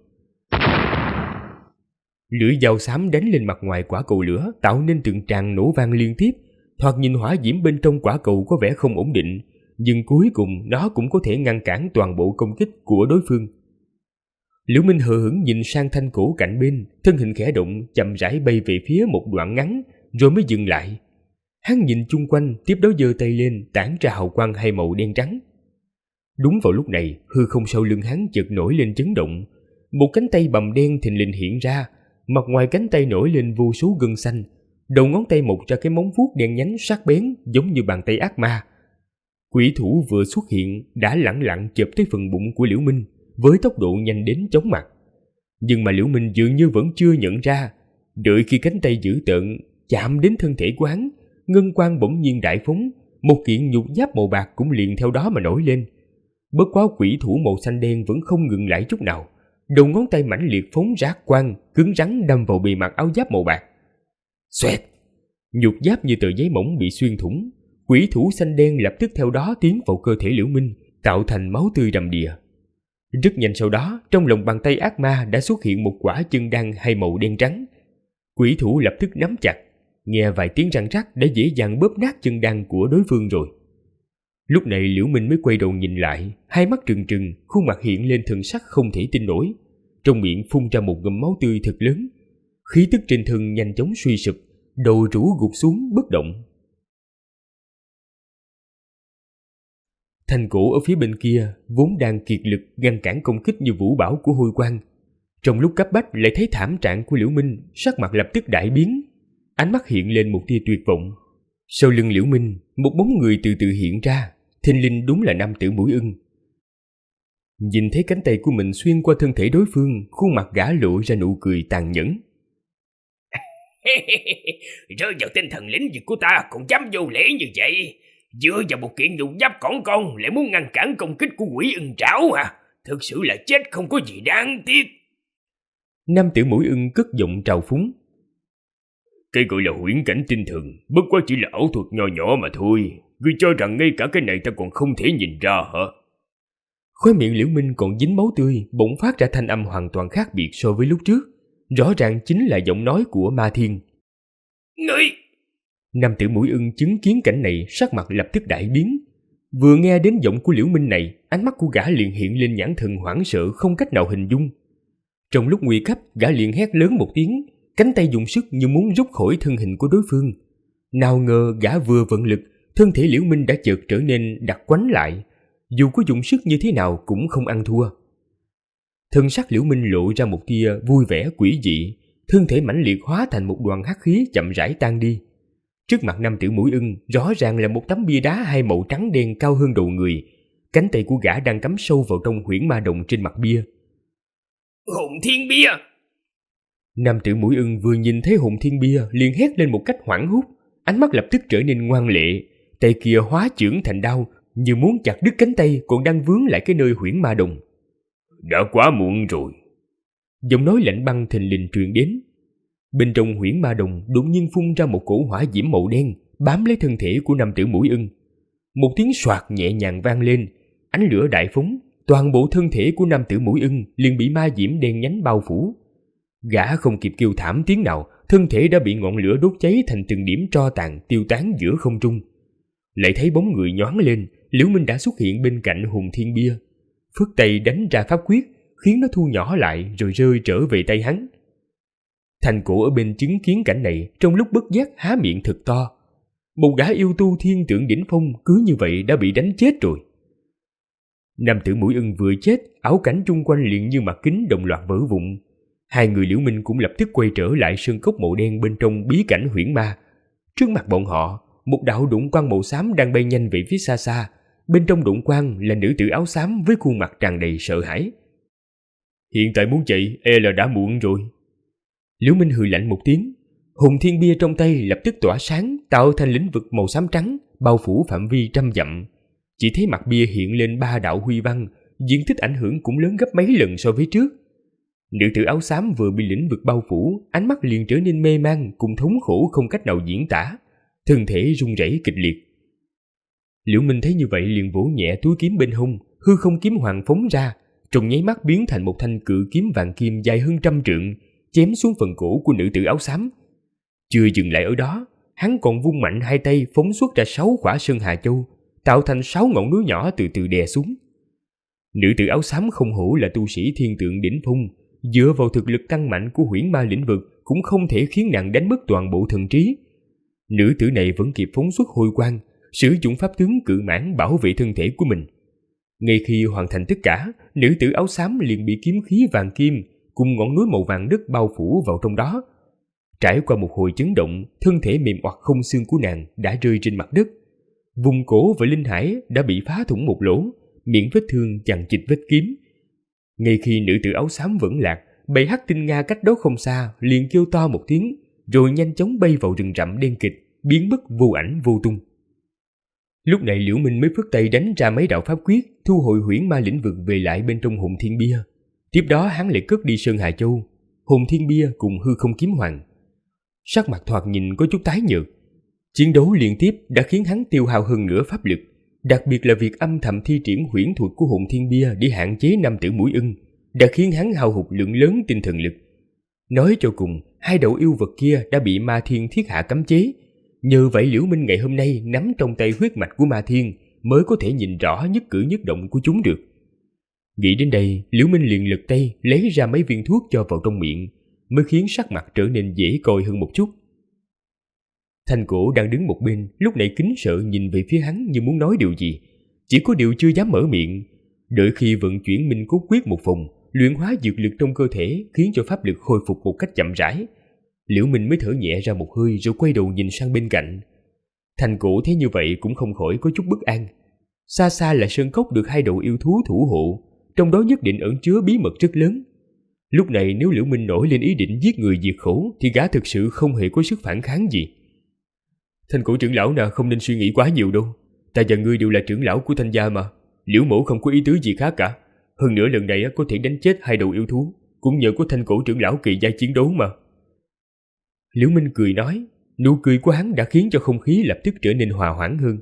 Lưỡi dao xám đánh lên mặt ngoài quả cầu lửa, tạo nên từng tràng nổ vang liên tiếp. Thoạt nhìn hỏa diễm bên trong quả cầu có vẻ không ổn định, nhưng cuối cùng nó cũng có thể ngăn cản toàn bộ công kích của đối phương. Liễu Minh hờ hững nhìn sang Thanh Cổ cạnh bên, thân hình khẽ động, chậm rãi bay về phía một đoạn ngắn, rồi mới dừng lại. Hắn nhìn chung quanh, tiếp đó giơ tay lên, tản ra hào quang hai màu đen trắng. Đúng vào lúc này, hư không sau lưng hắn chợt nổi lên chấn động, một cánh tay bầm đen thình lình hiện ra, mặt ngoài cánh tay nổi lên vô số gân xanh, đầu ngón tay mọc ra cái móng vuốt đen nhánh sắc bén giống như bàn tay ác ma. Quỷ thủ vừa xuất hiện đã lẳng lặng chộp tới phần bụng của Liễu Minh với tốc độ nhanh đến chóng mặt. Nhưng mà Liễu Minh dường như vẫn chưa nhận ra, đợi khi cánh tay dữ tợn chạm đến thân thể của hắn, ngân quang bỗng nhiên đại phóng, một kiện nhục giáp màu bạc cũng liền theo đó mà nổi lên. Bất quá quỷ thủ màu xanh đen vẫn không ngừng lại chút nào, đầu ngón tay mãnh liệt phóng ra quang, cứng rắn đâm vào bề mặt áo giáp màu bạc. Xoẹt! Nhục giáp như tờ giấy mỏng bị xuyên thủng, quỷ thủ xanh đen lập tức theo đó tiến vào cơ thể Liễu Minh, tạo thành máu tươi đầm đìa. Rất nhanh sau đó, trong lòng bàn tay ác ma đã xuất hiện một quả chân đan hai màu đen trắng. Quỷ thủ lập tức nắm chặt, nghe vài tiếng răng rắc đã dễ dàng bóp nát chân đan của đối phương rồi. Lúc này Liễu Minh mới quay đầu nhìn lại, hai mắt trừng trừng, khuôn mặt hiện lên thần sắc không thể tin nổi, trong miệng phun ra một ngụm máu tươi thật lớn. Khí tức trên thân nhanh chóng suy sụp, đầu rũ gục xuống bất động. Thanh cổ ở phía bên kia vốn đang kiệt lực ngăn cản công kích như vũ bão của Hôi Quang, trong lúc cấp bách lại thấy thảm trạng của Liễu Minh, sắc mặt lập tức đại biến, ánh mắt hiện lên một tia tuyệt vọng. Sau lưng Liễu Minh, một bóng người từ từ hiện ra, thình lình đúng là nam tử Mũi Ưng. Nhìn thấy cánh tay của mình xuyên qua thân thể đối phương, khuôn mặt gã lộ ra nụ cười tàn nhẫn. Rơi vào tên thần lính của ta còn dám vô lễ như vậy, dựa vào một kiện nhục giáp cỏn con lại muốn ngăn cản công kích của quỷ ưng trảo à? Thực sự là chết không có gì đáng tiếc. Nam tử Mũi Ưng cất giọng trào phúng. Cái gọi là huyễn cảnh tinh thần bất quá chỉ là ảo thuật nho nhỏ mà thôi. Ngươi cho rằng ngay cả cái này ta còn không thể nhìn ra hả? Khóe miệng Liễu Minh còn dính máu tươi, bỗng phát ra thanh âm hoàn toàn khác biệt so với lúc trước. Rõ ràng chính là giọng nói của Ma Thiên. Ngươi! Nam tử Mũi Ưng chứng kiến cảnh này, sắc mặt lập tức đại biến. Vừa nghe đến giọng của Liễu Minh này, ánh mắt của gã liền hiện lên nhãn thần hoảng sợ không cách nào hình dung. Trong lúc nguy cấp, gã liền hét lớn một tiếng, cánh tay dùng sức như muốn rút khỏi thân hình của đối phương. Nào ngờ gã vừa vận lực, thân thể Liễu Minh đã chợt trở nên đặc quánh lại, dù có dùng sức như thế nào cũng không ăn thua. Thân sắc Liễu Minh lộ ra một tia vui vẻ quỷ dị, thân thể mãnh liệt hóa thành một đoàn hắc khí chậm rãi tan đi. Trước mặt nam tử Mũi Ưng rõ ràng là một tấm bia đá hai màu trắng đen cao hơn đầu người, cánh tay của gã đang cắm sâu vào trong huyễn ma đồng trên mặt bia. Hồn thiên bia! Nam tử Mũi Ưng vừa nhìn thấy hồn thiên bia liền hét lên một cách hoảng hốt, ánh mắt lập tức trở nên ngoan lệ, tay kia hóa chưởng thành đao, như muốn chặt đứt cánh tay còn đang vướng lại cái nơi huyễn ma đồng. Đã quá muộn rồi. Giọng nói lạnh băng thình lình truyền đến. Bên trong huyễn ma đồng đột nhiên phun ra một cổ hỏa diễm màu đen bám lấy thân thể của nam tử Mũi Ưng. Một tiếng xoạt nhẹ nhàng vang lên, ánh lửa đại phóng, toàn bộ thân thể của nam tử Mũi Ưng liền bị ma diễm đen nhánh bao phủ. Gã không kịp kêu thảm tiếng nào, thân thể đã bị ngọn lửa đốt cháy thành từng điểm tro tàn tiêu tán giữa không trung. Lại thấy bóng người nhoáng lên, Liễu Minh đã xuất hiện bên cạnh hồn thiên bia, phất tay đánh ra pháp quyết, khiến nó thu nhỏ lại rồi rơi trở về tay hắn. Thành cổ ở bên chứng kiến cảnh này, trong lúc bất giác há miệng thật to. Một gã yêu tu thiên tượng đỉnh phong cứ như vậy đã bị đánh chết rồi. Nam tử Mũi Ưng vừa chết, ảo cảnh chung quanh liền như mặt kính đồng loạt vỡ vụn. Hai người Liễu Minh cũng lập tức quay trở lại sơn cốc màu đen bên trong bí cảnh huyễn ma. Trước mặt bọn họ, một đạo đụng quang màu xám đang bay nhanh về phía xa xa. Bên trong đụng quang là nữ tử áo xám với khuôn mặt tràn đầy sợ hãi. Hiện tại muốn chạy, e là đã muộn rồi. Liễu Minh hừ lạnh một tiếng, hồn thiên bia trong tay lập tức tỏa sáng, tạo thành lĩnh vực màu xám trắng, bao phủ phạm vi 100 dặm. Chỉ thấy mặt bia hiện lên 3 đạo huy văn, diện tích ảnh hưởng cũng lớn gấp mấy lần so với trước. Nữ tử áo xám vừa bị lĩnh vực bao phủ, ánh mắt liền trở nên mê man cùng thống khổ không cách nào diễn tả, thân thể run rẩy kịch liệt. Liễu Minh thấy như vậy liền vỗ nhẹ túi kiếm bên hông, hư không kiếm hoàng phóng ra, trong nháy mắt biến thành một thanh cự kiếm vàng kim dài hơn 100 trượng, chém xuống phần cổ của nữ tử áo xám. Chưa dừng lại ở đó, hắn còn vung mạnh hai tay phóng xuất ra 6 quả sơn hà châu, tạo thành 6 ngọn núi nhỏ từ từ đè xuống. Nữ tử áo xám không hổ là tu sĩ thiên tượng đỉnh phong, dựa vào thực lực tăng mạnh của huyễn ma lĩnh vực cũng không thể khiến nàng đánh mất toàn bộ thần trí. Nữ tử này vẫn kịp phóng xuất hồi quang, sử dụng pháp tướng cự mãn bảo vệ thân thể của mình. Ngay khi hoàn thành tất cả, nữ tử áo xám liền bị kiếm khí vàng kim cùng ngọn núi màu vàng đất bao phủ vào trong đó. Trải qua một hồi chấn động, thân thể mềm oặt không xương của nàng đã rơi trên mặt đất. Vùng cổ và linh hải đã bị phá thủng một lỗ, miệng vết thương chằng chịt vết kiếm. Ngay khi nữ tử áo xám vẫn lạc, bầy hắc tinh nga cách đó không xa liền kêu to một tiếng, rồi nhanh chóng bay vào rừng rậm đen kịt, biến mất vô ảnh vô tung. Lúc này Liễu Minh mới phất tay đánh ra mấy đạo pháp quyết, thu hồi huyễn ma lĩnh vực về lại bên trong hồn thiên bia. Tiếp đó hắn lại cất đi Sơn Hà Châu, hồn thiên bia cùng hư không kiếm hoàng. Sắc mặt thoạt nhìn có chút tái nhợt. Chiến đấu liên tiếp đã khiến hắn tiêu hao hơn nửa pháp lực, đặc biệt là việc âm thầm thi triển huyễn thuật của hồn thiên bia để hạn chế nam tử mũi ưng đã khiến hắn hao hụt lượng lớn tinh thần lực. Nói cho cùng, hai đầu yêu vật kia đã bị Ma Thiên thiết hạ cấm chế. Nhờ vậy Liễu Minh ngày hôm nay nắm trong tay huyết mạch của Ma Thiên mới có thể nhìn rõ nhất cử nhất động của chúng được. Nghĩ đến đây, Liễu Minh liền lật tay lấy ra mấy viên thuốc cho vào trong miệng, mới khiến sắc mặt trở nên dễ coi hơn một chút. Thanh Cổ đang đứng một bên, lúc này kính sợ nhìn về phía hắn như muốn nói điều gì, chỉ có điều chưa dám mở miệng. Đợi khi vận chuyển Minh Cốt Quyết một vòng, luyện hóa dược lực trong cơ thể khiến cho pháp lực khôi phục một cách chậm rãi. Liễu Minh mới thở nhẹ ra một hơi rồi quay đầu nhìn sang bên cạnh. Thanh Cổ thấy như vậy cũng không khỏi có chút bất an. Xa xa là sơn cốc được hai đầu yêu thú thủ hộ, trong đó nhất định ẩn chứa bí mật rất lớn. Lúc này nếu Liễu Minh nổi lên ý định giết người diệt khẩu thì gã thực sự không hề có sức phản kháng gì. Thanh Cổ trưởng lão nào không nên suy nghĩ quá nhiều đâu. Ta và ngươi đều là trưởng lão của Thanh gia mà. Liễu mỗ không có ý tứ gì khác cả. Hơn nữa lần này có thể đánh chết hai đầu yêu thú cũng nhờ có Thanh Cổ trưởng lão kỳ giai chiến đấu mà. Liễu Minh cười nói, nụ cười của hắn đã khiến cho không khí lập tức trở nên hòa hoãn hơn.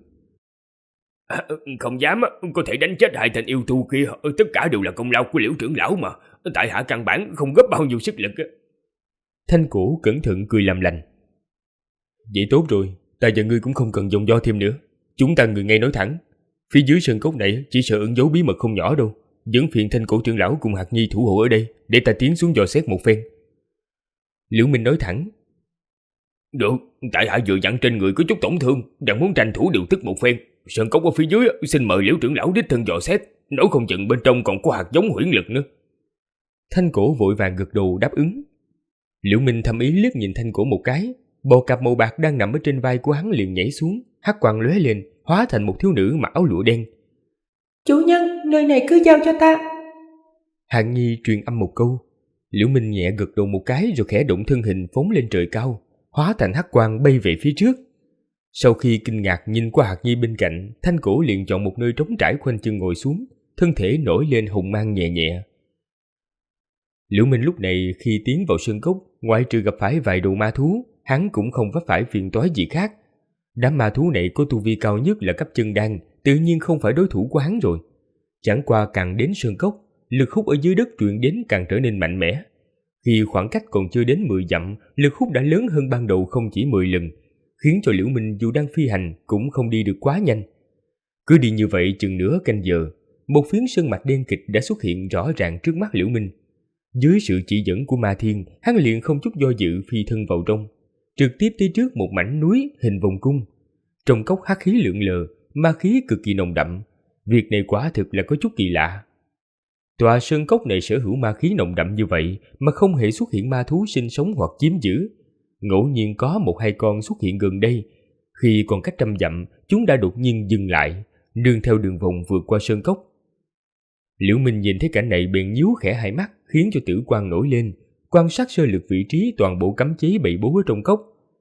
Không dám, có thể đánh chết hai tên yêu thú kia, tất cả đều là công lao của Liễu trưởng lão mà. Tại hạ căn bản không góp bao nhiêu sức lực. Thanh Cổ cẩn thận cười làm lành. Vậy tốt rồi, ta và ngươi cũng không cần dòng do thêm nữa. Chúng ta người ngay nói thẳng. Phía dưới sơn cốc này chỉ sợ ẩn giấu bí mật không nhỏ đâu. Dẫn phiền Thanh Cổ trưởng lão cùng Hạc Nhi thủ hộ ở đây để ta tiến xuống dò xét một phen. Liễu Minh nói thẳng. Được, tại hạ vừa dặn trên người có chút tổn thương, đang muốn tranh thủ điều tức một phen. Sơn cốc ở phía dưới xin mời Liễu trưởng lão đích thân dò xét, nói không chừng bên trong còn có hạt giống huyễn lực nữa. Thanh Cổ vội vàng gật đầu đáp ứng. Liễu Minh thầm ý liếc nhìn Thanh Cổ một cái, bò cạp màu bạc đang nằm ở trên vai của hắn liền nhảy xuống, hắc quang lóe lên, hóa thành một thiếu nữ mặc áo lụa đen. Chủ nhân, nơi này cứ giao cho ta. Hạc Nhi truyền âm một câu. Liễu Minh nhẹ gật đầu một cái rồi khẽ động thân hình phóng lên trời cao, hóa thành hắc quang bay về phía trước. Sau khi kinh ngạc nhìn qua Hạc Nhi bên cạnh, Thanh Cổ liền chọn một nơi trống trải khoanh chân ngồi xuống, thân thể nổi lên hồng mang nhẹ nhẹ. Liễu Minh lúc này khi tiến vào sơn cốc, ngoại trừ gặp phải vài đầu ma thú, hắn cũng không vấp phải phiền toái gì khác. Đám ma thú này có tu vi cao nhất là cấp chân đan, tự nhiên không phải đối thủ của hắn rồi. Chẳng qua càng đến sơn cốc, lực hút ở dưới đất truyền đến càng trở nên mạnh mẽ. Khi khoảng cách còn chưa đến 10 dặm, lực hút đã lớn hơn ban đầu không chỉ 10 lần, khiến cho Liễu Minh dù đang phi hành cũng không đi được quá nhanh. Cứ đi như vậy chừng nửa canh giờ, một phiến sơn mạch đen kịt đã xuất hiện rõ ràng trước mắt Liễu Minh. Dưới sự chỉ dẫn của Ma Thiên, hắn liền không chút do dự phi thân vào trong, trực tiếp tới trước một mảnh núi hình vòng cung. Trong cốc hắc khí lượn lờ, ma khí cực kỳ nồng đậm. Việc này quả thực là có chút kỳ lạ. Tòa sơn cốc này sở hữu ma khí nồng đậm như vậy mà không hề xuất hiện ma thú sinh sống hoặc chiếm giữ. Ngẫu nhiên có một hai con xuất hiện gần đây. Khi còn cách 100 dặm, chúng đã đột nhiên dừng lại, nương theo đường vòng vượt qua sơn cốc. Liễu Minh nhìn thấy cảnh này bèn nhíu khẽ hai mắt, khiến cho tử quang nổi lên, quan sát sơ lược vị trí toàn bộ cấm chế bày bố ở trong cốc.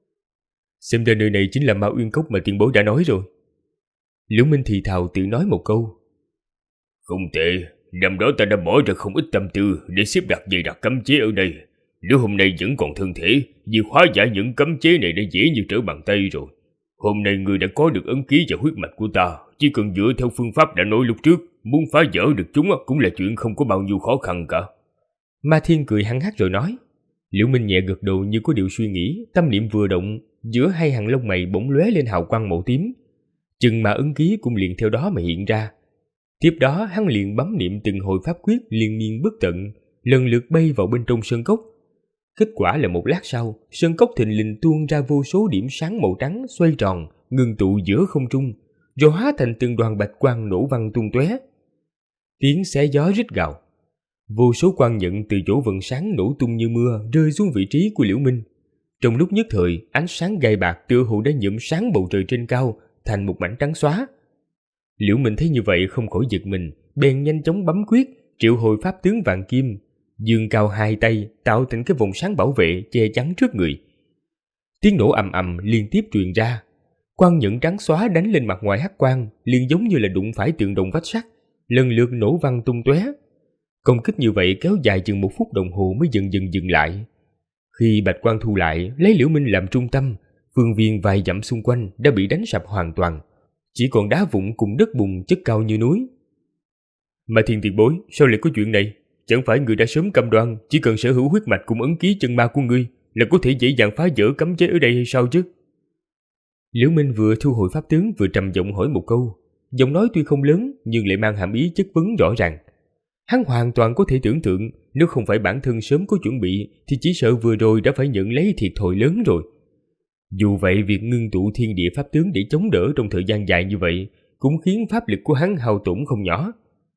Xem ra nơi này chính là Ma Uyên Cốc mà tiền bối đã nói rồi. Liễu Minh thì thào tự nói một câu. Không tệ, năm đó ta đã bỏ ra không ít tâm tư để xếp đặt dày đặc cấm chế ở đây. Nếu hôm nay vẫn còn thân thể, việc hóa giải những cấm chế này đã dễ như trở bàn tay rồi. Hôm nay ngươi đã có được ấn ký và huyết mạch của ta, chỉ cần dựa theo phương pháp đã nói lúc trước, muốn phá vỡ được chúng cũng là chuyện không có bao nhiêu khó khăn cả. Ma Thiên cười hăng hắc rồi nói. Liễu Minh nhẹ gật đầu như có điều suy nghĩ, tâm niệm vừa động, giữa hai hàng lông mày bỗng lóe lên hào quang màu tím. Chừng mà ấn ký cũng liền theo đó mà hiện ra. Tiếp đó hắn liền bấm niệm từng hồi pháp quyết liên miên bất tận, lần lượt bay vào bên trong sơn cốc. Kết quả là một lát sau, sơn cốc thình lình tuôn ra vô số điểm sáng màu trắng xoay tròn, ngưng tụ giữa không trung, rồi hóa thành từng đoàn bạch quang nổ văng tung tóe. Tiếng xé gió rít gào. Vô số quang nhận từ chỗ vần sáng nổ tung như mưa rơi xuống vị trí của Liễu Minh. Trong lúc nhất thời, ánh sáng gai bạc tựa hồ đã nhuộm sáng bầu trời trên cao thành một mảnh trắng xóa. Liễu Minh thấy như vậy không khỏi giật mình, bèn nhanh chóng bấm quyết, triệu hồi pháp tướng vàng kim, giương cao hai tay tạo thành cái vòng sáng bảo vệ che chắn trước người. Tiếng nổ ầm ầm liên tiếp truyền ra. Quang nhận trắng xóa đánh lên mặt ngoài hắc quang, liền giống như là đụng phải tượng đồng vách sắt, lần lượt nổ văng tung tóe. Công kích như vậy kéo dài chừng 1 phút đồng hồ mới dần dần dừng lại. Khi bạch quang thu lại, lấy Liễu Minh làm trung tâm, phương viên vài dặm xung quanh đã bị đánh sập hoàn toàn, chỉ còn đá vụn cùng đất bùn chất cao như núi. Mà Thiên tiền bối, sao lại có chuyện này? Chẳng phải người đã sớm cam đoan chỉ cần sở hữu huyết mạch cùng ấn ký chân ma của ngươi là có thể dễ dàng phá vỡ cấm chế ở đây hay sao chứ? Liễu Minh vừa thu hồi pháp tướng vừa trầm giọng hỏi một câu, giọng nói tuy không lớn nhưng lại mang hàm ý chất vấn rõ ràng. Hắn hoàn toàn có thể tưởng tượng nếu không phải bản thân sớm có chuẩn bị thì chỉ sợ vừa rồi đã phải nhận lấy thiệt thòi lớn rồi. Dù vậy, việc ngưng tụ thiên địa pháp tướng để chống đỡ trong thời gian dài như vậy cũng khiến pháp lực của hắn hao tổn không nhỏ.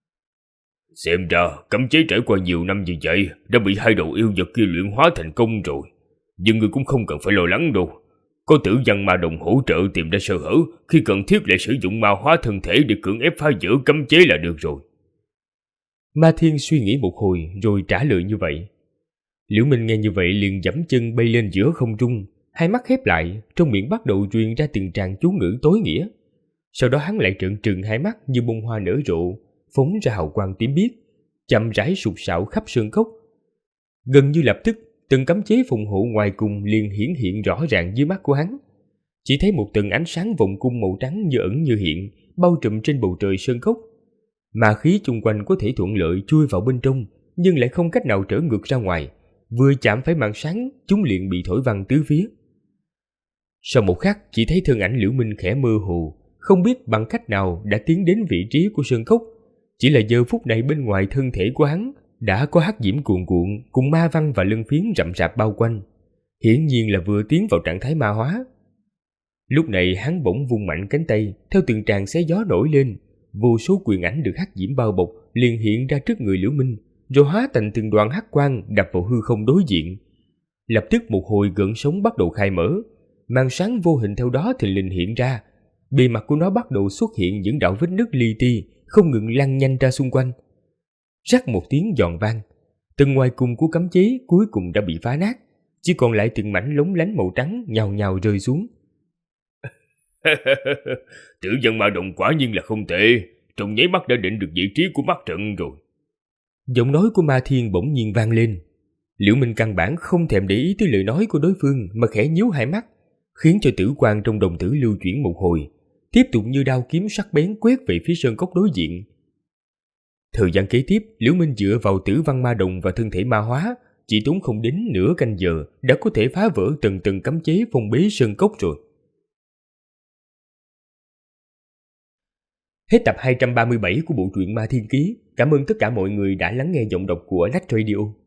Xem ra cấm chế trải qua nhiều năm như vậy đã bị hai đầu yêu vật kia luyện hóa thành công rồi. Nhưng người cũng không cần phải lo lắng đâu. Có Tử Văn Ma Đồng hỗ trợ tìm ra sơ hở, khi cần thiết lại sử dụng ma hóa thân thể để cưỡng ép phá vỡ cấm chế là được rồi. Ma Thiên suy nghĩ một hồi rồi trả lời như vậy. Liễu Minh nghe như vậy liền giẫm chân bay lên giữa không trung, hai mắt khép lại, trong miệng bắt đầu truyền ra từng tràng chú ngữ tối nghĩa. Sau đó hắn lại trợn trừng hai mắt như bông hoa nở rộ, phóng ra hào quang tím biếc, chậm rãi sụt sạo khắp sơn cốc. Gần như lập tức, từng cấm chế phòng hộ ngoài cùng liền hiển hiện rõ ràng dưới mắt của hắn. Chỉ thấy một tầng ánh sáng vòng cung màu trắng như ẩn như hiện, bao trùm trên bầu trời sơn cốc. Ma khí chung quanh có thể thuận lợi chui vào bên trong, nhưng lại không cách nào trở ngược ra ngoài. Vừa chạm phải màn sáng, chúng liền bị thổi văng tứ phía. Sau một khắc, chỉ thấy thân ảnh Liễu Minh khẽ mơ hồ, không biết bằng cách nào đã tiến đến vị trí của sơn cốc. Chỉ là giờ phút này bên ngoài thân thể của hắn đã có hắc diễm cuồn cuộn cùng ma văn và lân phiến rậm rạp bao quanh, hiển nhiên là vừa tiến vào trạng thái ma hóa. Lúc này hắn bỗng vung mạnh cánh tay, theo từng tràng xé gió nổi lên, vô số quyền ảnh được hắc diễm bao bọc liền hiện ra trước người Liễu Minh, rồi hóa thành từng đoàn hắc quang đập vào hư không đối diện. Lập tức một hồi gợn sóng bắt đầu khai mở, màn sáng vô hình theo đó thình lình hiện ra, bề mặt của nó bắt đầu xuất hiện những đạo vết nứt li ti, không ngừng lăn nhanh ra xung quanh. Rắc một tiếng giòn vang, từng ngoài cùng của cấm chế cuối cùng đã bị phá nát, chỉ còn lại từng mảnh lóng lánh màu trắng nhào nhào rơi xuống. Tử Văn Ma Đồng quả nhiên là không tệ, trong nháy mắt đã định được vị trí của mắt trận rồi. Giọng nói của Ma Thiên bỗng nhiên vang lên. Liễu Minh căn bản không thèm để ý tới lời nói của đối phương mà khẽ nhíu hai mắt, khiến cho tử quang trong đồng tử lưu chuyển một hồi, tiếp tục như đao kiếm sắc bén quét về phía sơn cốc đối diện. Thời gian kế tiếp, Liễu Minh dựa vào Tử Văn Ma Đồng và thân thể ma hóa, chỉ tốn không đến nửa canh giờ đã có thể phá vỡ từng từng cấm chế phong bế sơn cốc rồi. Hết tập 237 của bộ truyện Ma Thiên Ký. Cảm ơn tất cả mọi người đã lắng nghe giọng đọc của Lách Radio.